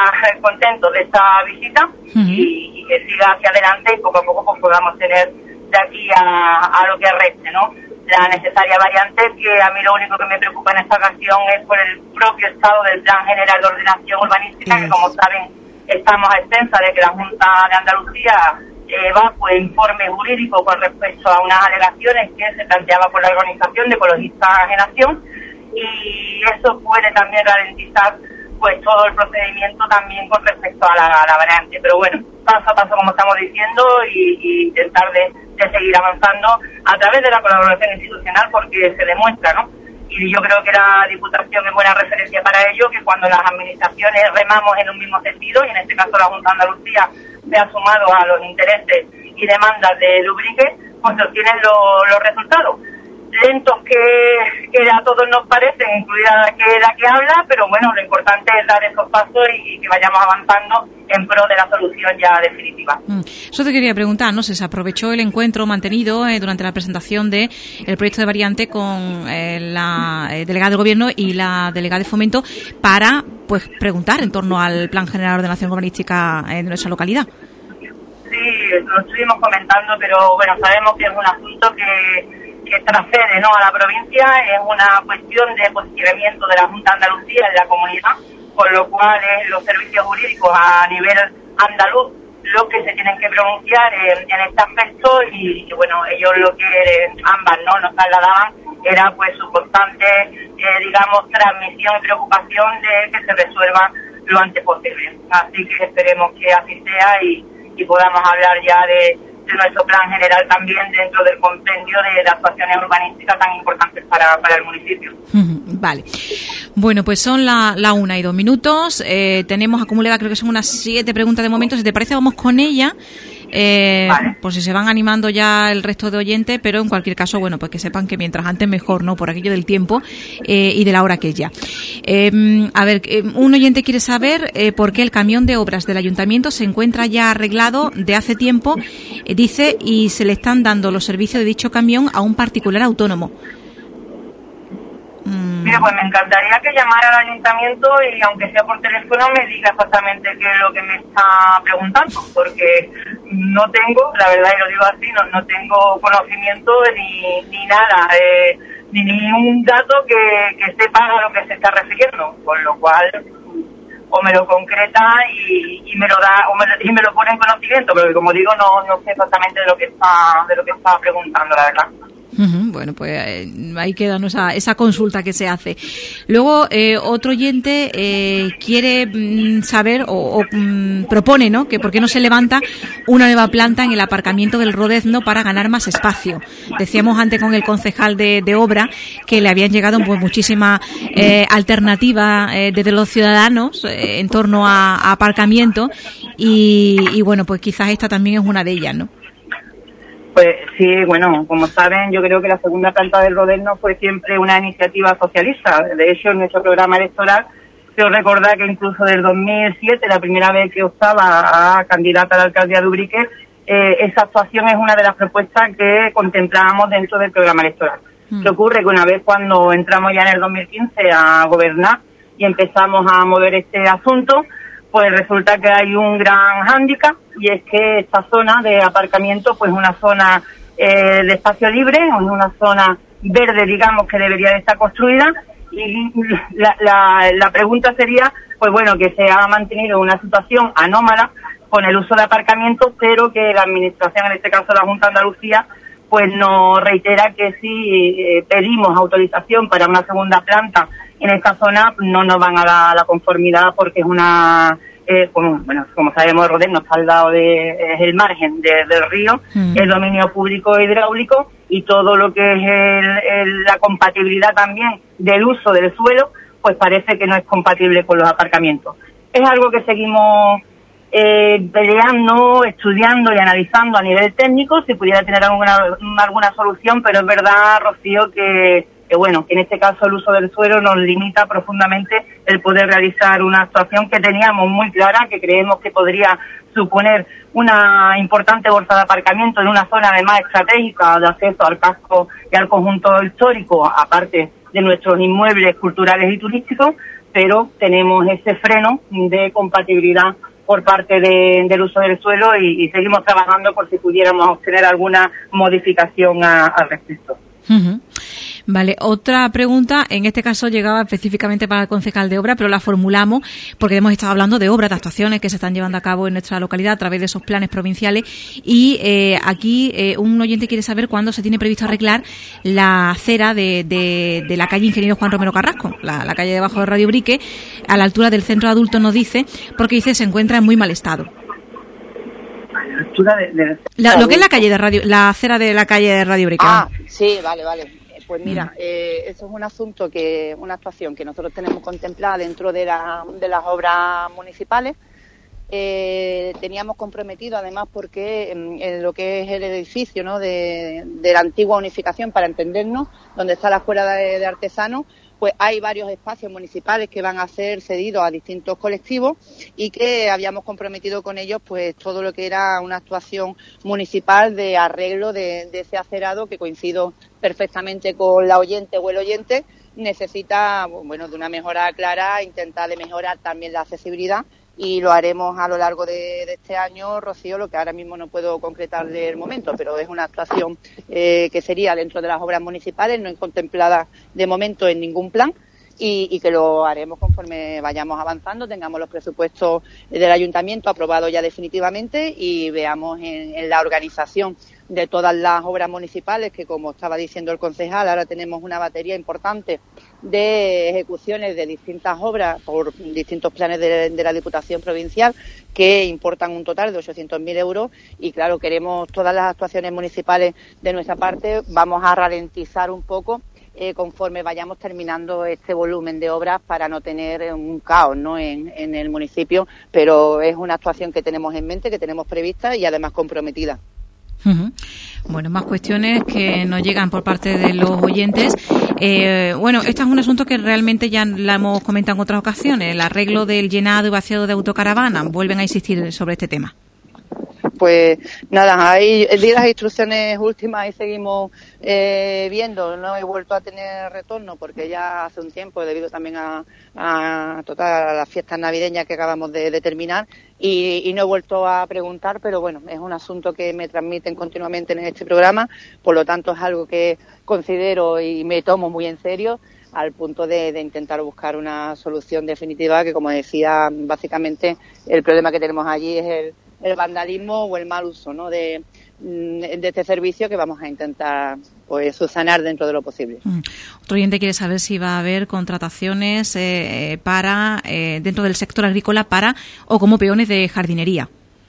[SPEAKER 3] de esta visita, y que siga hacia adelante, y poco a poco pues podamos tener de aquí a lo que reste, ¿no?, la necesaria variante, que a mí lo único que me preocupa en esta ocasión es por el propio estado del Plan General de Ordenación Urbanística, que como saben estamos a expensas de que la Junta de Andalucía vacuo informe jurídico con respecto a unas alegaciones que se planteaba por la Organización de Ecologistas en Acción, y eso puede también ralentizar pues todo el procedimiento también con respecto a la variante. Pero bueno, paso a paso, como estamos diciendo, y intentar de seguir avanzando a través de la colaboración institucional, porque se demuestra, ¿no? Y yo creo que la Diputación es buena referencia para ello, que cuando las administraciones remamos en un mismo sentido, y en este caso la Junta de Andalucía se ha sumado a los intereses y demandas de Dubrique, pues obtienen los resultados. Lentos que a todos nos parecen, incluida la que habla, pero bueno, lo importante es dar esos pasos y que vayamos avanzando en pro de la solución ya definitiva.
[SPEAKER 1] Eso te quería preguntar, ¿no? Se aprovechó el encuentro mantenido durante la presentación del proyecto de variante con la delegada del Gobierno y la delegada de Fomento para pues preguntar en torno al Plan General de Ordenación Urbanística de nuestra localidad.
[SPEAKER 3] Sí, lo estuvimos comentando, pero bueno, sabemos que es un asunto que transcede, ¿no?, a la provincia, es una cuestión de posicionamiento de la Junta de Andalucía en la comunidad, con lo cual los servicios jurídicos a nivel andaluz los que se tienen que pronunciar en este aspecto, y bueno, ellos lo que ambas nos trasladaban era pues su constante, digamos, transmisión y preocupación de que se resuelva lo antes posible. Así que esperemos que así sea y podamos hablar ya de nuestro plan general también dentro del compendio de actuaciones urbanísticas tan importantes para el municipio.
[SPEAKER 1] Vale. Bueno, pues son la 1:02. Tenemos acumulada, creo que son unas 7 preguntas de momento. Si te parece, vamos con ella. Vale. Por si se van animando ya el resto de oyentes, pero en cualquier caso, bueno, pues que sepan que mientras antes mejor, ¿no? Por aquello del tiempo y de la hora que es ya. A ver, un oyente quiere saber por qué el camión de obras del ayuntamiento se encuentra ya arreglado de hace tiempo, dice, y se le están dando los servicios de dicho camión a un particular autónomo.
[SPEAKER 3] Mira, pues me encantaría que llamara al ayuntamiento y aunque sea por teléfono me diga exactamente qué es lo que me está preguntando, porque no tengo, la verdad, y lo digo así, no tengo conocimiento ni nada, ni un dato que sepa a lo que se está refiriendo, con lo cual o me lo concreta y me lo da y me lo pone en conocimiento, pero como digo no sé exactamente de lo que está preguntando, la verdad.
[SPEAKER 1] Bueno, pues ahí queda esa consulta que se hace. Luego, otro oyente quiere saber o propone, ¿no?, que por qué no se levanta una nueva planta en el aparcamiento del Rodezno para ganar más espacio. Decíamos antes con el concejal de obra que le habían llegado pues muchísimas alternativas desde los ciudadanos en torno a aparcamiento y bueno, pues quizás esta también es una de ellas, ¿no?
[SPEAKER 3] Pues sí, bueno, como saben, yo creo que la segunda planta del Rodezno fue siempre una iniciativa socialista. De hecho, en nuestro programa electoral, quiero recordar que incluso del 2007, la primera vez que optaba a candidata a la alcaldía de Ubrique, esa actuación es una de las propuestas que contemplábamos dentro del programa electoral. ¿Qué ocurre? Que una vez cuando entramos ya en el 2015 a gobernar y empezamos a mover este asunto, pues resulta que hay un gran hándicap, y es que esta zona de aparcamiento pues es una zona de espacio libre, es una zona verde, digamos, que debería de estar construida, y la pregunta sería, pues bueno, que se ha mantenido una situación anómala con el uso de aparcamientos, pero que la administración, en este caso la Junta de Andalucía, pues nos reitera que si pedimos autorización para una segunda planta en esta zona no nos van a dar la conformidad, porque es una como sabemos, el Rodezno está al lado es el margen del río, el dominio público hidráulico, y todo lo que es la compatibilidad también del uso del suelo, pues parece que no es compatible con los aparcamientos. Es algo que seguimos peleando, estudiando y analizando a nivel técnico, si pudiera tener alguna solución, pero es verdad, Rocío, que en este caso el uso del suelo nos limita profundamente el poder realizar una actuación que teníamos muy clara, que creemos que podría suponer una importante bolsa de aparcamiento en una zona además estratégica de acceso al casco y al conjunto histórico, aparte de nuestros inmuebles culturales y turísticos, pero tenemos ese freno de compatibilidad por parte del uso del suelo y seguimos trabajando por si pudiéramos obtener alguna modificación al respecto.
[SPEAKER 1] Uh-huh. Vale, otra pregunta, en este caso llegaba específicamente para el concejal de obra, pero la formulamos porque hemos estado hablando de obras, de actuaciones que se están llevando a cabo en nuestra localidad a través de esos planes provinciales y aquí un oyente quiere saber cuándo se tiene previsto arreglar la acera de la calle Ingeniero Juan Romero Carrasco, la calle debajo de Radio Brique, a la altura del centro adulto, nos dice, porque dice se encuentra en muy mal estado. Lo que es la calle de Radio, la acera de la calle de Radio Brique.
[SPEAKER 4] Ah, sí, vale. Pues mira, eso es un asunto una actuación que nosotros tenemos contemplada dentro de las obras municipales. Teníamos comprometido, además, porque en lo que es el edificio, ¿no?, de la antigua unificación, para entendernos, donde está la escuela de artesanos, pues hay varios espacios municipales que van a ser cedidos a distintos colectivos y que habíamos comprometido con ellos pues todo lo que era una actuación municipal de arreglo de ese acerado, que coincido perfectamente con la oyente o el oyente, necesita, bueno, de una mejora clara, intentar de mejorar también la accesibilidad, y lo haremos a lo largo de este año, Rocío, lo que ahora mismo no puedo concretar del momento, pero es una actuación que sería dentro de las obras municipales, no contemplada de momento en ningún plan, y que lo haremos conforme vayamos avanzando, tengamos los presupuestos del ayuntamiento aprobados ya definitivamente y veamos en la organización de todas las obras municipales, que como estaba diciendo el concejal, ahora tenemos una batería importante de ejecuciones de distintas obras por distintos planes de la Diputación Provincial que importan un total de 800.000 euros y claro, queremos todas las actuaciones municipales de nuestra parte, vamos a ralentizar un poco conforme vayamos terminando este volumen de obras para no tener un caos, ¿no?, en el municipio, pero es una actuación que tenemos en mente, que tenemos prevista y además comprometida.
[SPEAKER 1] Uh-huh. Bueno, más cuestiones que nos llegan por parte de los oyentes. Bueno, este es un asunto que realmente ya la hemos comentado en otras ocasiones. El arreglo del llenado y vaciado de autocaravanas. Vuelven a insistir sobre este tema.
[SPEAKER 4] Pues nada, ahí di las instrucciones últimas y seguimos viendo. No he vuelto a tener retorno porque ya hace un tiempo, debido también a todas las fiestas navideñas que acabamos de terminar, y no he vuelto a preguntar, pero bueno, es un asunto que me transmiten continuamente en este programa, por lo tanto es algo que considero y me tomo muy en serio, al punto de intentar buscar una solución definitiva, que como decía, básicamente el problema que tenemos allí es el vandalismo o el mal uso, ¿no?, de este servicio, que vamos a intentar pues subsanar dentro de lo posible.
[SPEAKER 1] Otro oyente quiere saber si va a haber contrataciones para dentro del sector agrícola para o como peones de jardinería.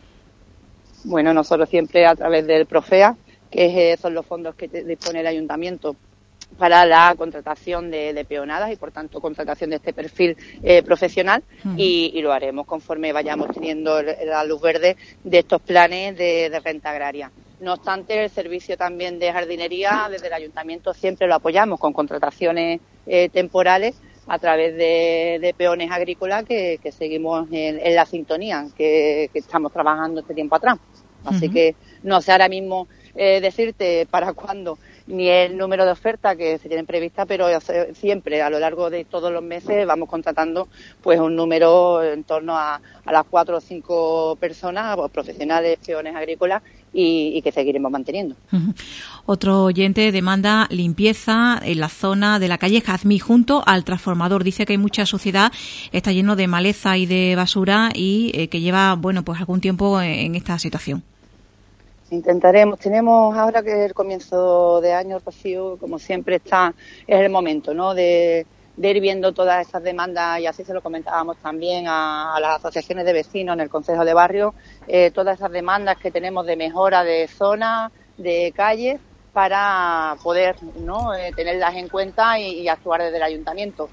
[SPEAKER 4] Bueno, nosotros siempre a través del Profea, que son los fondos que dispone el ayuntamiento para la contratación de peonadas y por tanto contratación de este perfil profesional, y lo haremos conforme vayamos teniendo la luz verde de estos planes de renta agraria. No obstante, el servicio también de jardinería desde el ayuntamiento siempre lo apoyamos con contrataciones temporales a través de peones agrícolas que seguimos en la sintonía que estamos trabajando este tiempo atrás. Así que no sé ahora mismo decirte para cuándo ni el número de ofertas que se tienen previstas, pero siempre a lo largo de todos los meses vamos contratando pues un número en torno a las 4 o 5 personas, pues, profesionales, peones agrícolas, y que seguiremos manteniendo.
[SPEAKER 1] Otro oyente demanda limpieza en la zona de la calle Jazmí junto al transformador. Dice que hay mucha suciedad, está lleno de maleza y de basura y que lleva, bueno, pues algún tiempo en esta situación.
[SPEAKER 4] Intentaremos. Tenemos ahora que el comienzo de año, Rocío, como siempre es el momento, ¿no?, de ir viendo todas esas demandas, y así se lo comentábamos también a las asociaciones de vecinos en el Concejo de Barrio, todas esas demandas que tenemos de mejora de zonas, de calles, para poder, ¿no?, tenerlas en cuenta y actuar desde el ayuntamiento.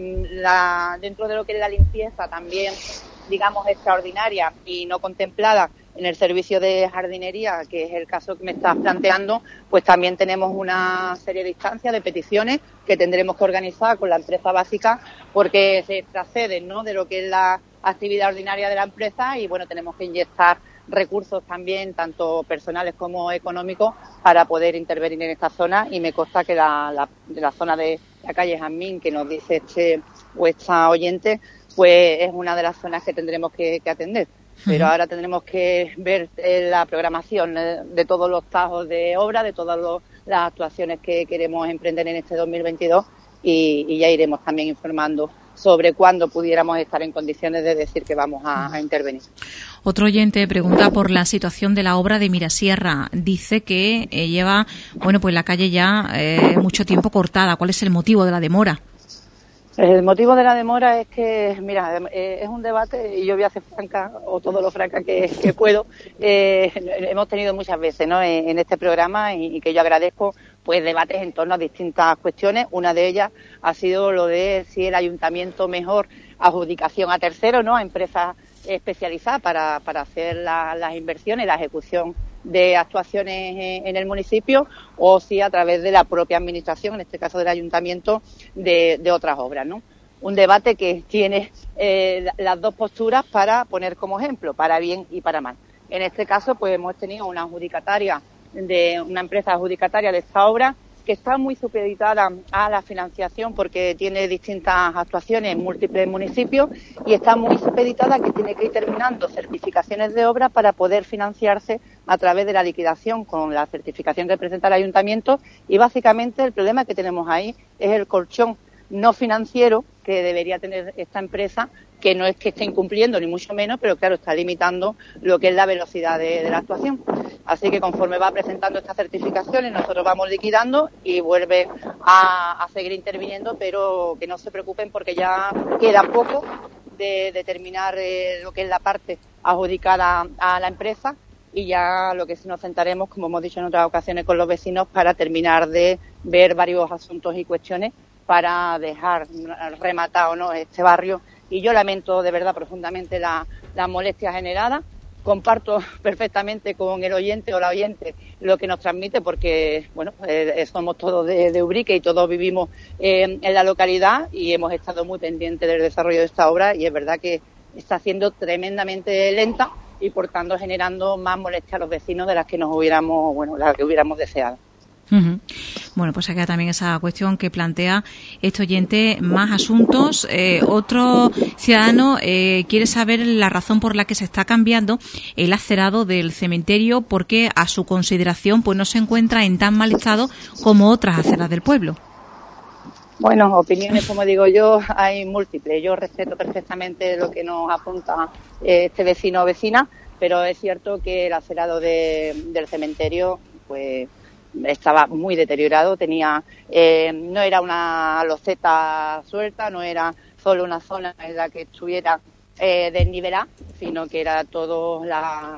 [SPEAKER 4] Dentro de lo que es la limpieza también, digamos, extraordinaria y no contemplada en el servicio de jardinería, que es el caso que me estás planteando, pues también tenemos una serie de instancias, de peticiones que tendremos que organizar con la empresa básica, porque se trasceden, ¿no?, de lo que es la actividad ordinaria de la empresa, y bueno, tenemos que inyectar recursos también, tanto personales como económicos, para poder intervenir en esta zona, y me consta que la zona de la calle Jazmín, que nos dice esta oyente, pues es una de las zonas que tendremos que atender. Pero ahora tendremos que ver la programación de todos los tajos de obra, de todos las actuaciones que queremos emprender en este 2022 y ya iremos también informando sobre cuándo pudiéramos estar en condiciones de decir que vamos a intervenir.
[SPEAKER 1] Otro oyente pregunta por la situación de la obra de Mirasierra. Dice que lleva, pues la calle ya mucho tiempo cortada. ¿Cuál es el motivo de la demora?
[SPEAKER 4] El motivo de la demora es que, mira, es un debate y yo voy a ser franca, o todo lo franca que puedo. Hemos tenido muchas veces, ¿no?, en este programa y que yo agradezco, pues debates en torno a distintas cuestiones. Una de ellas ha sido lo de si el ayuntamiento mejor adjudicación a terceros, ¿no?, a empresas especializadas para hacer las inversiones, la ejecución de actuaciones en el municipio, o si a través de la propia administración, en este caso del ayuntamiento, de otras obras, ¿no? Un debate que tiene las dos posturas para poner como ejemplo, para bien y para mal. En este caso, pues hemos tenido una empresa adjudicataria de esta obra que está muy supeditada a la financiación porque tiene distintas actuaciones en múltiples municipios y está muy supeditada a que tiene que ir terminando certificaciones de obra para poder financiarse a través de la liquidación con la certificación que presenta el ayuntamiento, y básicamente el problema que tenemos ahí es el colchón no financiero que debería tener esta empresa, que no es que esté incumpliendo ni mucho menos, pero claro, está limitando lo que es la velocidad de la actuación. Así que conforme va presentando estas certificaciones, nosotros vamos liquidando y vuelve a seguir interviniendo, pero que no se preocupen porque ya queda poco de terminar lo que es la parte adjudicada a la empresa, y ya lo que sí nos sentaremos, como hemos dicho en otras ocasiones, con los vecinos para terminar de ver varios asuntos y cuestiones para dejar rematado, ¿no?, este barrio. Y yo lamento de verdad profundamente la molestia generada. Comparto perfectamente con el oyente o la oyente lo que nos transmite, porque somos todos de Ubrique y todos vivimos en la localidad y hemos estado muy pendientes del desarrollo de esta obra, y es verdad que está siendo tremendamente lenta y por tanto generando más molestia a los vecinos de las que hubiéramos deseado.
[SPEAKER 1] Uh-huh. Bueno, pues acá también esa cuestión que plantea este oyente. Más asuntos. Otro ciudadano quiere saber la razón por la que se está cambiando el acerado del cementerio, porque a su consideración pues no se encuentra en tan mal estado como otras aceras del pueblo.
[SPEAKER 4] Bueno, opiniones, como digo yo, hay múltiples. Yo respeto perfectamente lo que nos apunta este vecino o vecina, pero es cierto que el acerado del cementerio pues estaba muy deteriorado, no era una loseta suelta, no era solo una zona en la que estuviera desnivelada, sino que era toda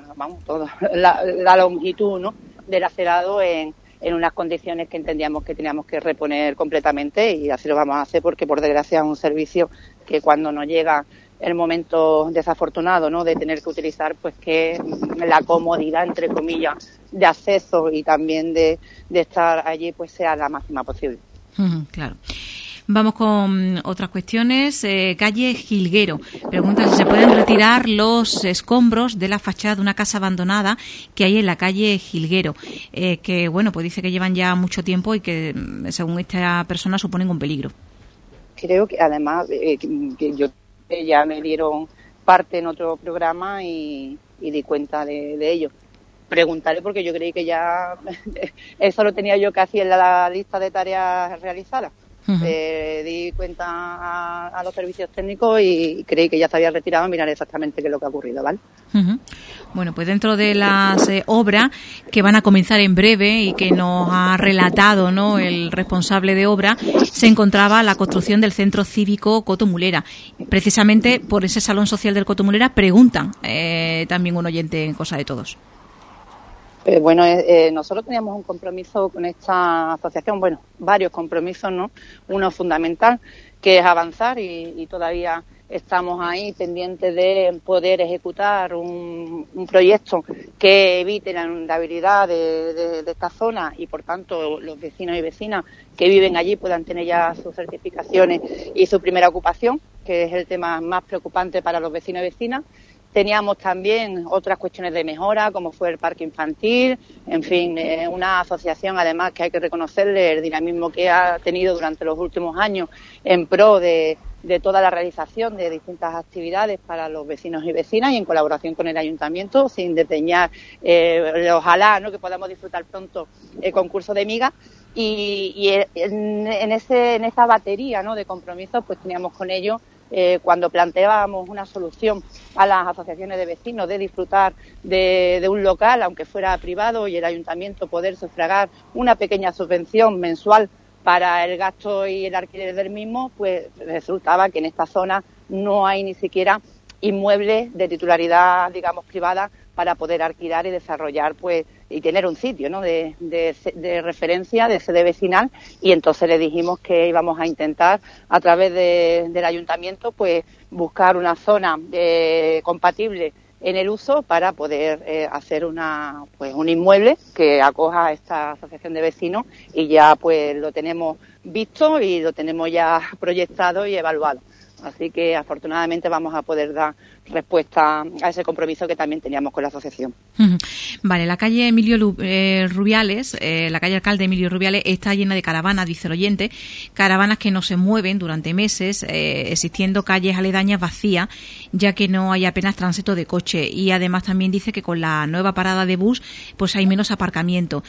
[SPEAKER 4] la longitud, ¿no?, del acerado en unas condiciones que entendíamos que teníamos que reponer completamente, y así lo vamos a hacer porque por desgracia es un servicio que cuando nos llega el momento desafortunado, ¿no?, de tener que utilizar, pues que la comodidad, entre comillas, de acceso y también de estar allí, pues sea la máxima posible.
[SPEAKER 1] Claro. Vamos con otras cuestiones. Calle Jilguero. Pregunta si se pueden retirar los escombros de la fachada de una casa abandonada que hay en la calle Jilguero. Que, pues dice que llevan ya mucho tiempo y que, según esta persona, suponen un peligro.
[SPEAKER 4] Creo que, además, que ya me dieron parte en otro programa y di cuenta de ello. Preguntaré porque yo creí que ya eso lo tenía yo casi en la lista de tareas realizadas. Uh-huh. Di cuenta a los servicios técnicos y creí que ya se había retirado. Mirar exactamente qué es lo que ha ocurrido, ¿vale?
[SPEAKER 1] Uh-huh. Bueno, pues dentro de las obras que van a comenzar en breve y que nos ha relatado, ¿no?, el responsable de obra, se encontraba la construcción del centro cívico Cotomulera. Precisamente por ese salón social del Cotomulera preguntan también un oyente en Cosa de Todos.
[SPEAKER 4] Nosotros teníamos un compromiso con esta asociación, varios compromisos, ¿no? Uno fundamental, que es avanzar, y todavía estamos ahí pendientes de poder ejecutar un proyecto que evite la inundabilidad de esta zona, y por tanto los vecinos y vecinas que viven allí puedan tener ya sus certificaciones y su primera ocupación, que es el tema más preocupante para los vecinos y vecinas. Teníamos también otras cuestiones de mejora, como fue el parque infantil, en fin, una asociación además que hay que reconocerle el dinamismo que ha tenido durante los últimos años en pro de de toda la realización de distintas actividades para los vecinos y vecinas y en colaboración con el ayuntamiento, sin desdeñar ojalá, ¿no?, que podamos disfrutar pronto el concurso de migas. Y en esa batería, ¿no?, de compromisos, pues teníamos con ellos, cuando planteábamos una solución a las asociaciones de vecinos de disfrutar de un local, aunque fuera privado, y el ayuntamiento poder sufragar una pequeña subvención mensual para el gasto y el alquiler del mismo, pues resultaba que en esta zona no hay ni siquiera inmuebles de titularidad, digamos, privada para poder alquilar y desarrollar, pues, y tener un sitio, ¿no?, de referencia, de sede vecinal. Y entonces le dijimos que íbamos a intentar, a través del ayuntamiento, pues buscar una zona compatible en el uso para poder hacer un inmueble que acoja a esta asociación de vecinos, y ya pues lo tenemos visto y lo tenemos ya proyectado y evaluado. Así que afortunadamente vamos a poder dar respuesta a ese compromiso que también teníamos con la asociación.
[SPEAKER 1] Vale, la calle Emilio Rubiales, la calle Alcalde Emilio Rubiales está llena de caravanas, dice el oyente, caravanas que no se mueven durante meses, existiendo calles aledañas vacías, ya que no hay apenas tránsito de coche, y además también dice que con la nueva parada de bus pues hay menos aparcamiento,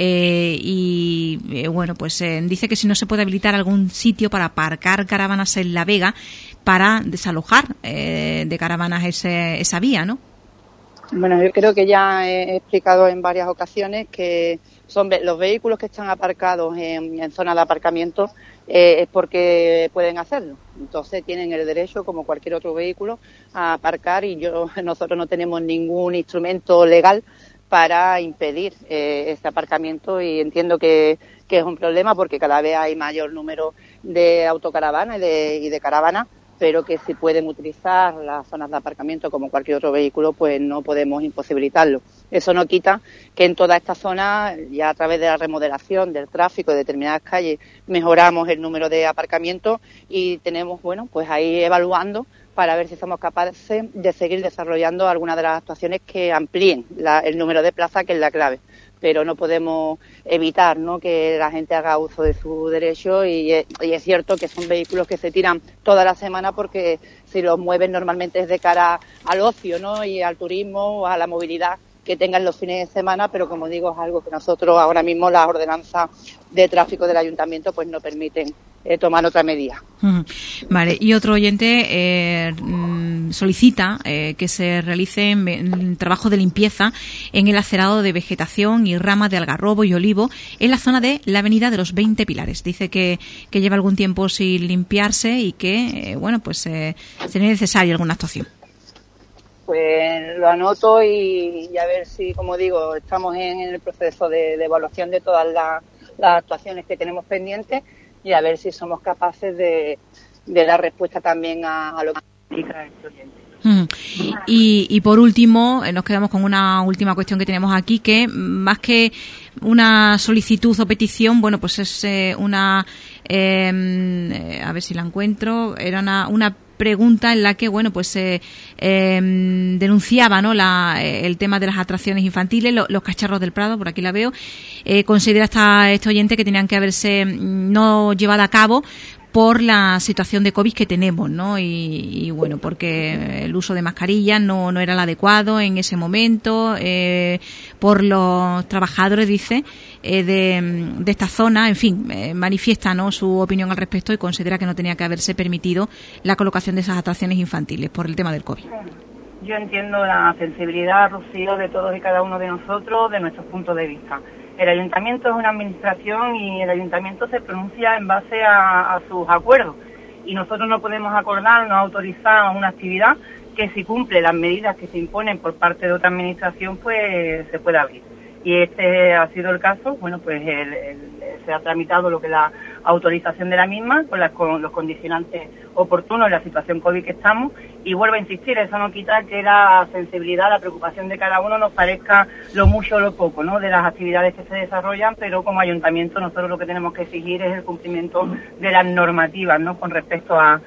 [SPEAKER 1] bueno, pues dice que si no se puede habilitar algún sitio para aparcar caravanas en La Vega para desalojar de caravanas esa vía, ¿no?
[SPEAKER 4] Bueno, yo creo que ya he explicado en varias ocasiones que son los vehículos que están aparcados en zonas de aparcamiento es porque pueden hacerlo. Entonces tienen el derecho, como cualquier otro vehículo, a aparcar, y nosotros no tenemos ningún instrumento legal para impedir este aparcamiento, y entiendo que es un problema porque cada vez hay mayor número de autocaravanas y de caravanas, pero que si pueden utilizar las zonas de aparcamiento como cualquier otro vehículo, pues no podemos imposibilitarlo. Eso no quita que en toda esta zona, ya a través de la remodelación del tráfico de determinadas calles, mejoramos el número de aparcamientos y tenemos, bueno, pues ahí evaluando para ver si somos capaces de seguir desarrollando algunas de las actuaciones que amplíen el número de plazas, que es la clave. Pero no podemos evitar, ¿no?, que la gente haga uso de su derecho, y es cierto que son vehículos que se tiran toda la semana, porque si los mueven normalmente es de cara al ocio, ¿no?, y al turismo o a la movilidad que tengan los fines de semana, pero como digo, es algo que nosotros ahora mismo, las ordenanzas de tráfico del ayuntamiento, pues no permiten tomar otra medida.
[SPEAKER 1] Vale, y otro oyente solicita que se realicen trabajos de limpieza en el acerado de vegetación y ramas de algarrobo y olivo en la zona de la avenida de los 20 Pilares. Dice que lleva algún tiempo sin limpiarse y que, bueno, pues sería necesaria alguna actuación.
[SPEAKER 4] Pues lo anoto y a ver si, como digo, estamos en el proceso de evaluación de todas las actuaciones que tenemos pendientes, y a ver si somos capaces de dar respuesta también a lo que indica este oyente.
[SPEAKER 1] Y por último, nos quedamos con una última cuestión que tenemos aquí, que más que una solicitud o petición, bueno, pues es a ver si la encuentro, era una pregunta en la que, bueno, pues denunciaba, ¿no?, el tema de las atracciones infantiles, los cacharros del Prado, por aquí la veo. Considera este oyente que tenían que haberse no llevado a cabo por la situación de COVID que tenemos, ¿no? Y bueno, porque el uso de mascarillas no era el adecuado en ese momento, por los trabajadores, dice, de esta zona, en fin, manifiesta, ¿no?, su opinión al respecto, y considera que no tenía que haberse permitido la colocación de esas atracciones infantiles por el tema del COVID.
[SPEAKER 3] Yo entiendo la sensibilidad, Rocío, de todos y cada uno de nosotros, de nuestros puntos de vista. El ayuntamiento es una administración y el ayuntamiento se pronuncia en base a sus acuerdos, y nosotros no podemos acordar, no autorizar una actividad que, si cumple las medidas que se imponen por parte de otra administración, pues se puede abrir. Y este ha sido el caso. Bueno, pues se ha tramitado lo que es la autorización de la misma, con los condicionantes oportunos en la situación COVID que estamos, y vuelvo a insistir, eso no quita que la sensibilidad, la preocupación de cada uno nos parezca lo mucho o lo poco, ¿no?, de las actividades que se desarrollan, pero como ayuntamiento nosotros lo que tenemos que exigir es el cumplimiento de las normativas, ¿no?, con respecto a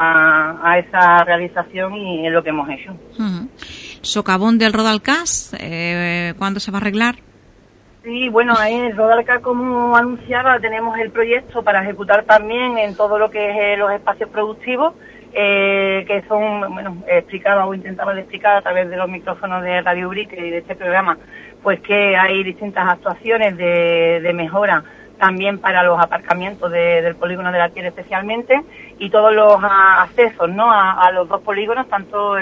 [SPEAKER 3] esa realización, y es lo que hemos hecho.
[SPEAKER 1] Socavón del Rodalcás, ¿cuándo se va a arreglar?
[SPEAKER 3] Sí, bueno, en Rodarca, como anunciaba, tenemos el proyecto para ejecutar también en todo lo que es los espacios productivos, que son, bueno, explicaba o intentaba de explicar a través de los micrófonos de Radio Ubrique y de este programa, pues que hay distintas actuaciones de mejora también para los aparcamientos del polígono de la Piel especialmente, y todos los accesos, ¿no?, a los dos polígonos, tanto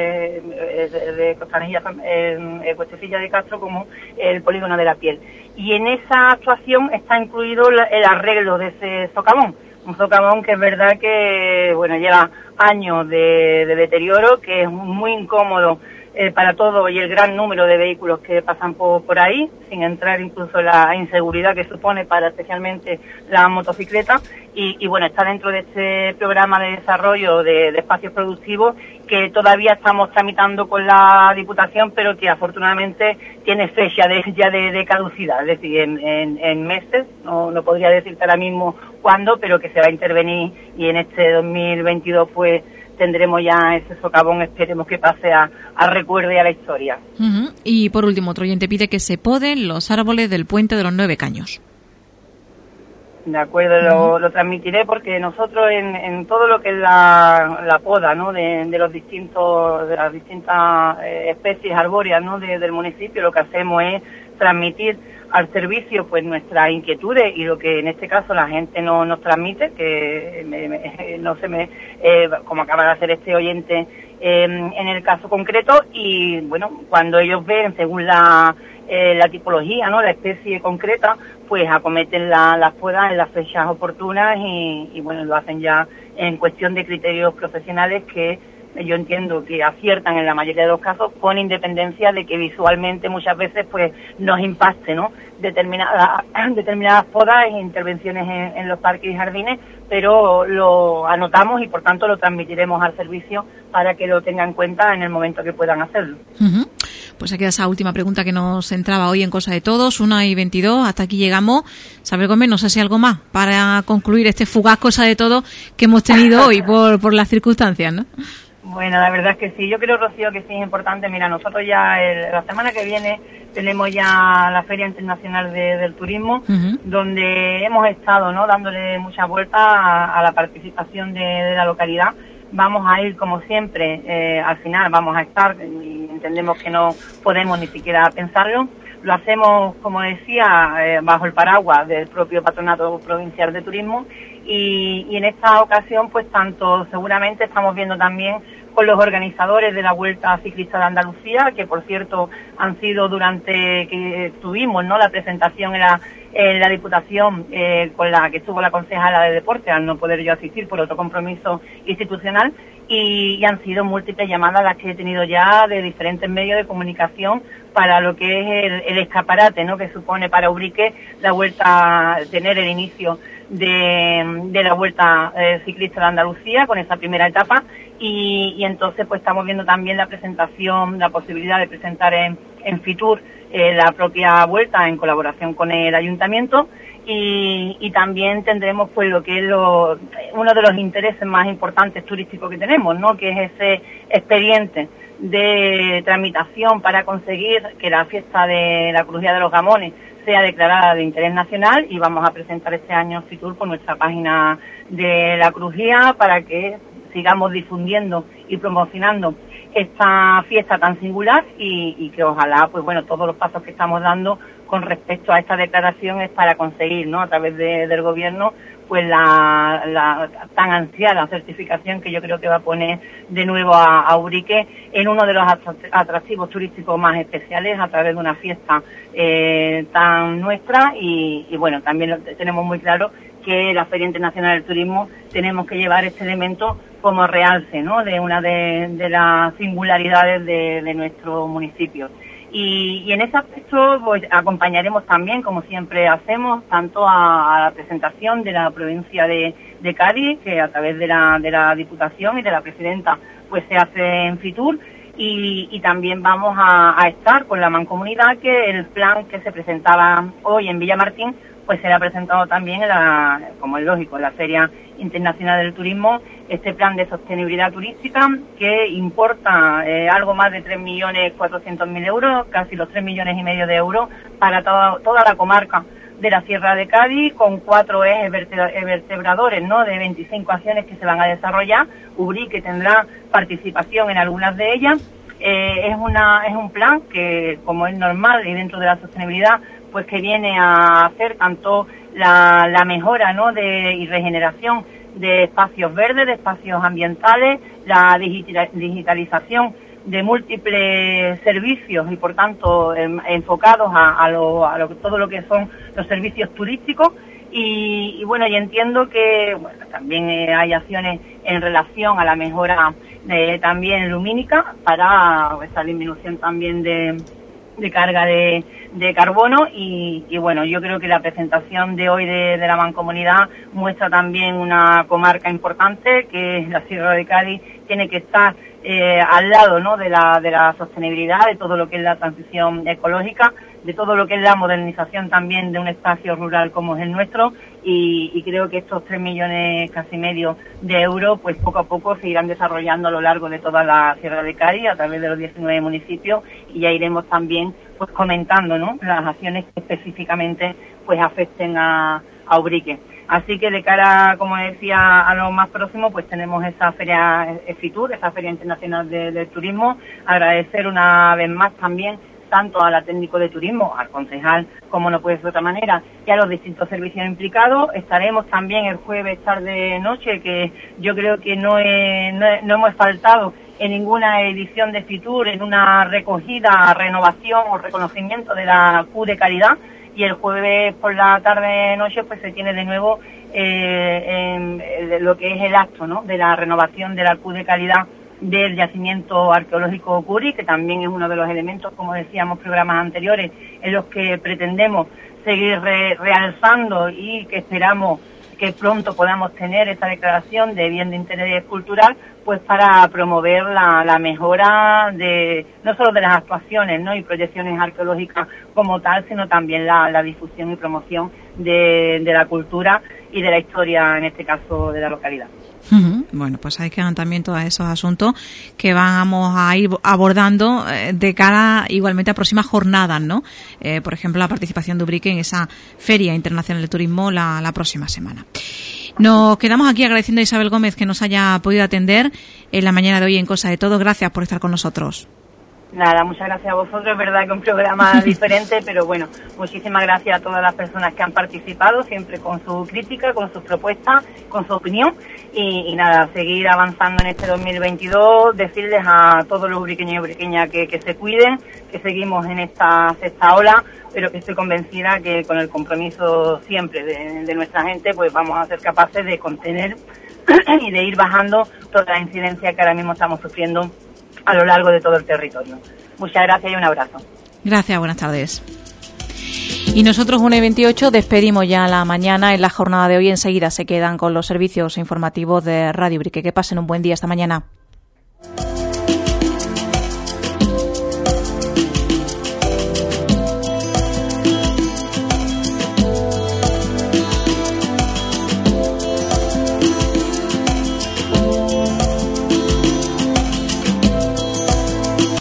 [SPEAKER 3] de Costanilla, Cuestecilla de Castro, como el polígono de la Piel. Y en esa actuación está incluido el arreglo de ese socavón, un socavón que es verdad que, bueno, lleva años de deterioro, que es muy incómodo para todo y el gran número de vehículos que pasan por ahí, sin entrar incluso la inseguridad que supone para especialmente la motocicleta, y bueno, está dentro de este programa de desarrollo de espacios productivos que todavía estamos tramitando con la Diputación, pero que afortunadamente tiene fecha de caducidad, es decir, en meses, no podría decirte ahora mismo cuándo, pero que se va a intervenir, y en este 2022 pues tendremos ya ese socavón, esperemos que pase a recuerdo y a la historia.
[SPEAKER 1] Uh-huh. Y por último, otro oyente pide que se poden los árboles del puente de los 9 Caños.
[SPEAKER 3] De acuerdo, lo transmitiré, porque nosotros en todo lo que es la poda, ¿no?, de las distintas especies arbóreas, ¿no?, del municipio, lo que hacemos es transmitir al servicio pues nuestras inquietudes y lo que en este caso la gente no nos transmite, que como acaba de hacer este oyente en el caso concreto, y bueno, cuando ellos ven según la tipología, ¿no?, la especie concreta, pues acometen las podas en las fechas oportunas y bueno, lo hacen ya en cuestión de criterios profesionales que yo entiendo que aciertan en la mayoría de los casos, con independencia de que visualmente muchas veces pues nos impacte, ¿no?, determinadas podas e intervenciones en los parques y jardines, pero lo anotamos y por tanto lo transmitiremos al servicio para que lo tengan en cuenta en el momento que puedan hacerlo.
[SPEAKER 1] Uh-huh. Pues aquí esa última pregunta que nos entraba hoy en Cosa de Todos, 1:22, hasta aquí llegamos. Saber Gómez, no sé si algo más para concluir este fugaz Cosa de Todo que hemos tenido hoy por las circunstancias, ¿no?
[SPEAKER 3] Bueno, la verdad es que sí. Yo creo, Rocío, que sí es importante. Mira, nosotros ya la semana que viene tenemos ya la Feria Internacional del Turismo, uh-huh, donde hemos estado, ¿no?, dándole muchas vueltas a la participación de la localidad. Vamos a ir, como siempre, al final vamos a estar, y entendemos que no podemos ni siquiera pensarlo. Lo hacemos, como decía, bajo el paraguas del propio Patronato Provincial de Turismo, y en esta ocasión, pues tanto seguramente estamos viendo también con los organizadores de la Vuelta Ciclista de Andalucía, que por cierto han sido durante que tuvimos, ¿no?, la presentación en la Diputación, con la que estuvo la concejala de Deporte, al no poder yo asistir por otro compromiso institucional, y han sido múltiples llamadas las que he tenido ya de diferentes medios de comunicación para lo que es el escaparate, ¿no?, que supone para Ubrique la vuelta, tener el inicio de la Vuelta Ciclista de Andalucía con esa primera etapa, y entonces pues estamos viendo también la presentación, la posibilidad de presentar en Fitur la propia vuelta en colaboración con el ayuntamiento, y también tendremos pues lo que es uno de los intereses más importantes turísticos que tenemos, ¿no?, que es ese expediente de tramitación para conseguir que la fiesta de la Crujía de los Gamones sea declarada de interés nacional, y vamos a presentar este año Fitur por nuestra página de la Crujía para que sigamos difundiendo y promocionando esta fiesta tan singular, y que ojalá, pues bueno, todos los pasos que estamos dando con respecto a esta declaración es para conseguir, ¿no?, a través del gobierno, pues la tan ansiada certificación que yo creo que va a poner de nuevo a Ubrique en uno de los atractivos turísticos más especiales a través de una fiesta tan nuestra, y bueno, también tenemos muy claro que la Feria Internacional del Turismo tenemos que llevar este elemento como realce, ¿no?, de una de las singularidades de nuestro municipio. Y en ese aspecto pues acompañaremos también, como siempre hacemos, tanto a la presentación de la provincia de Cádiz, que a través de la Diputación y de la presidenta pues se hace en Fitur, y también vamos a estar con la Mancomunidad, que el plan que se presentaba hoy en Villamartín pues será presentado también como es lógico, en la Feria Internacional del Turismo, este plan de sostenibilidad turística que importa algo más de 3.400.000 euros, casi los 3,5 millones de euros para toda la comarca de la Sierra de Cádiz, con 4 ejes vertebradores, ¿no?, de 25 acciones que se van a desarrollar. Ubrique tendrá participación en algunas de ellas. Es un plan que, como es normal y dentro de la sostenibilidad, pues que viene a hacer tanto la mejora, ¿no?, y regeneración de espacios verdes, de espacios ambientales, la digitalización de múltiples servicios y por tanto enfocados a todo lo que son los servicios turísticos. Y bueno, y entiendo que también hay acciones en relación a la mejora también lumínica para esa disminución también de carga de carbono y bueno, yo creo que la presentación de hoy de la Mancomunidad muestra también una comarca importante que es la Sierra de Cádiz. Tiene que estar al lado, ¿no?, de la sostenibilidad, de todo lo que es la transición ecológica, de todo lo que es la modernización también de un espacio rural como es el nuestro y creo que estos 3,5 millones de euros pues poco a poco se irán desarrollando a lo largo de toda la Sierra de Cádiz a través de los 19 municipios y ya iremos también pues comentando, ¿no?, las acciones que específicamente pues afecten a Ubrique. Así que de cara, como decía, a lo más próximo, pues tenemos esa feria FITUR, esa Feria Internacional del Turismo. Agradecer una vez más también tanto a la técnico de turismo, al concejal, como no puede ser de otra manera, y a los distintos servicios implicados. Estaremos también el jueves tarde-noche, que yo creo que no hemos faltado en ninguna edición de FITUR, en una recogida, renovación o reconocimiento de la Q de calidad. Y el jueves por la tarde-noche pues se tiene de nuevo lo que es el acto, ¿no?, de la renovación de la Q de calidad del yacimiento arqueológico Curi, que también es uno de los elementos, como decíamos programas anteriores, en los que pretendemos seguir realzando y que esperamos que pronto podamos tener esta declaración de bien de interés cultural, pues para promover la mejora de no solo de las actuaciones, ¿no?, y proyecciones arqueológicas como tal, sino también la difusión y promoción de la cultura y de la historia, en este caso, de la localidad.
[SPEAKER 1] Bueno, pues ahí quedan también todos esos asuntos que vamos a ir abordando de cara igualmente a próximas jornadas, ¿no? Por ejemplo, la participación de Ubrique en esa Feria Internacional de Turismo la próxima semana. Nos quedamos aquí agradeciendo a Isabel Gómez que nos haya podido atender en la mañana de hoy en Cosa de Todo. Gracias por estar con nosotros.
[SPEAKER 3] Nada, muchas gracias a vosotros, es verdad que un programa diferente, pero bueno, muchísimas gracias a todas las personas que han participado, siempre con su crítica, con sus propuestas, con su opinión, y nada, seguir avanzando en este 2022, decirles a todos los ubriqueños y ubriqueñas que se cuiden, que seguimos en esta sexta ola, pero que estoy convencida que con el compromiso siempre de nuestra gente, pues vamos a ser capaces de contener y de ir bajando toda la incidencia que ahora mismo estamos sufriendo a lo largo de todo el territorio. Muchas gracias y un abrazo.
[SPEAKER 1] Gracias, buenas tardes. Y nosotros 1:28 despedimos ya la mañana. En la jornada de hoy enseguida se quedan con los servicios informativos de Radio Ubrique. Que pasen un buen día esta mañana.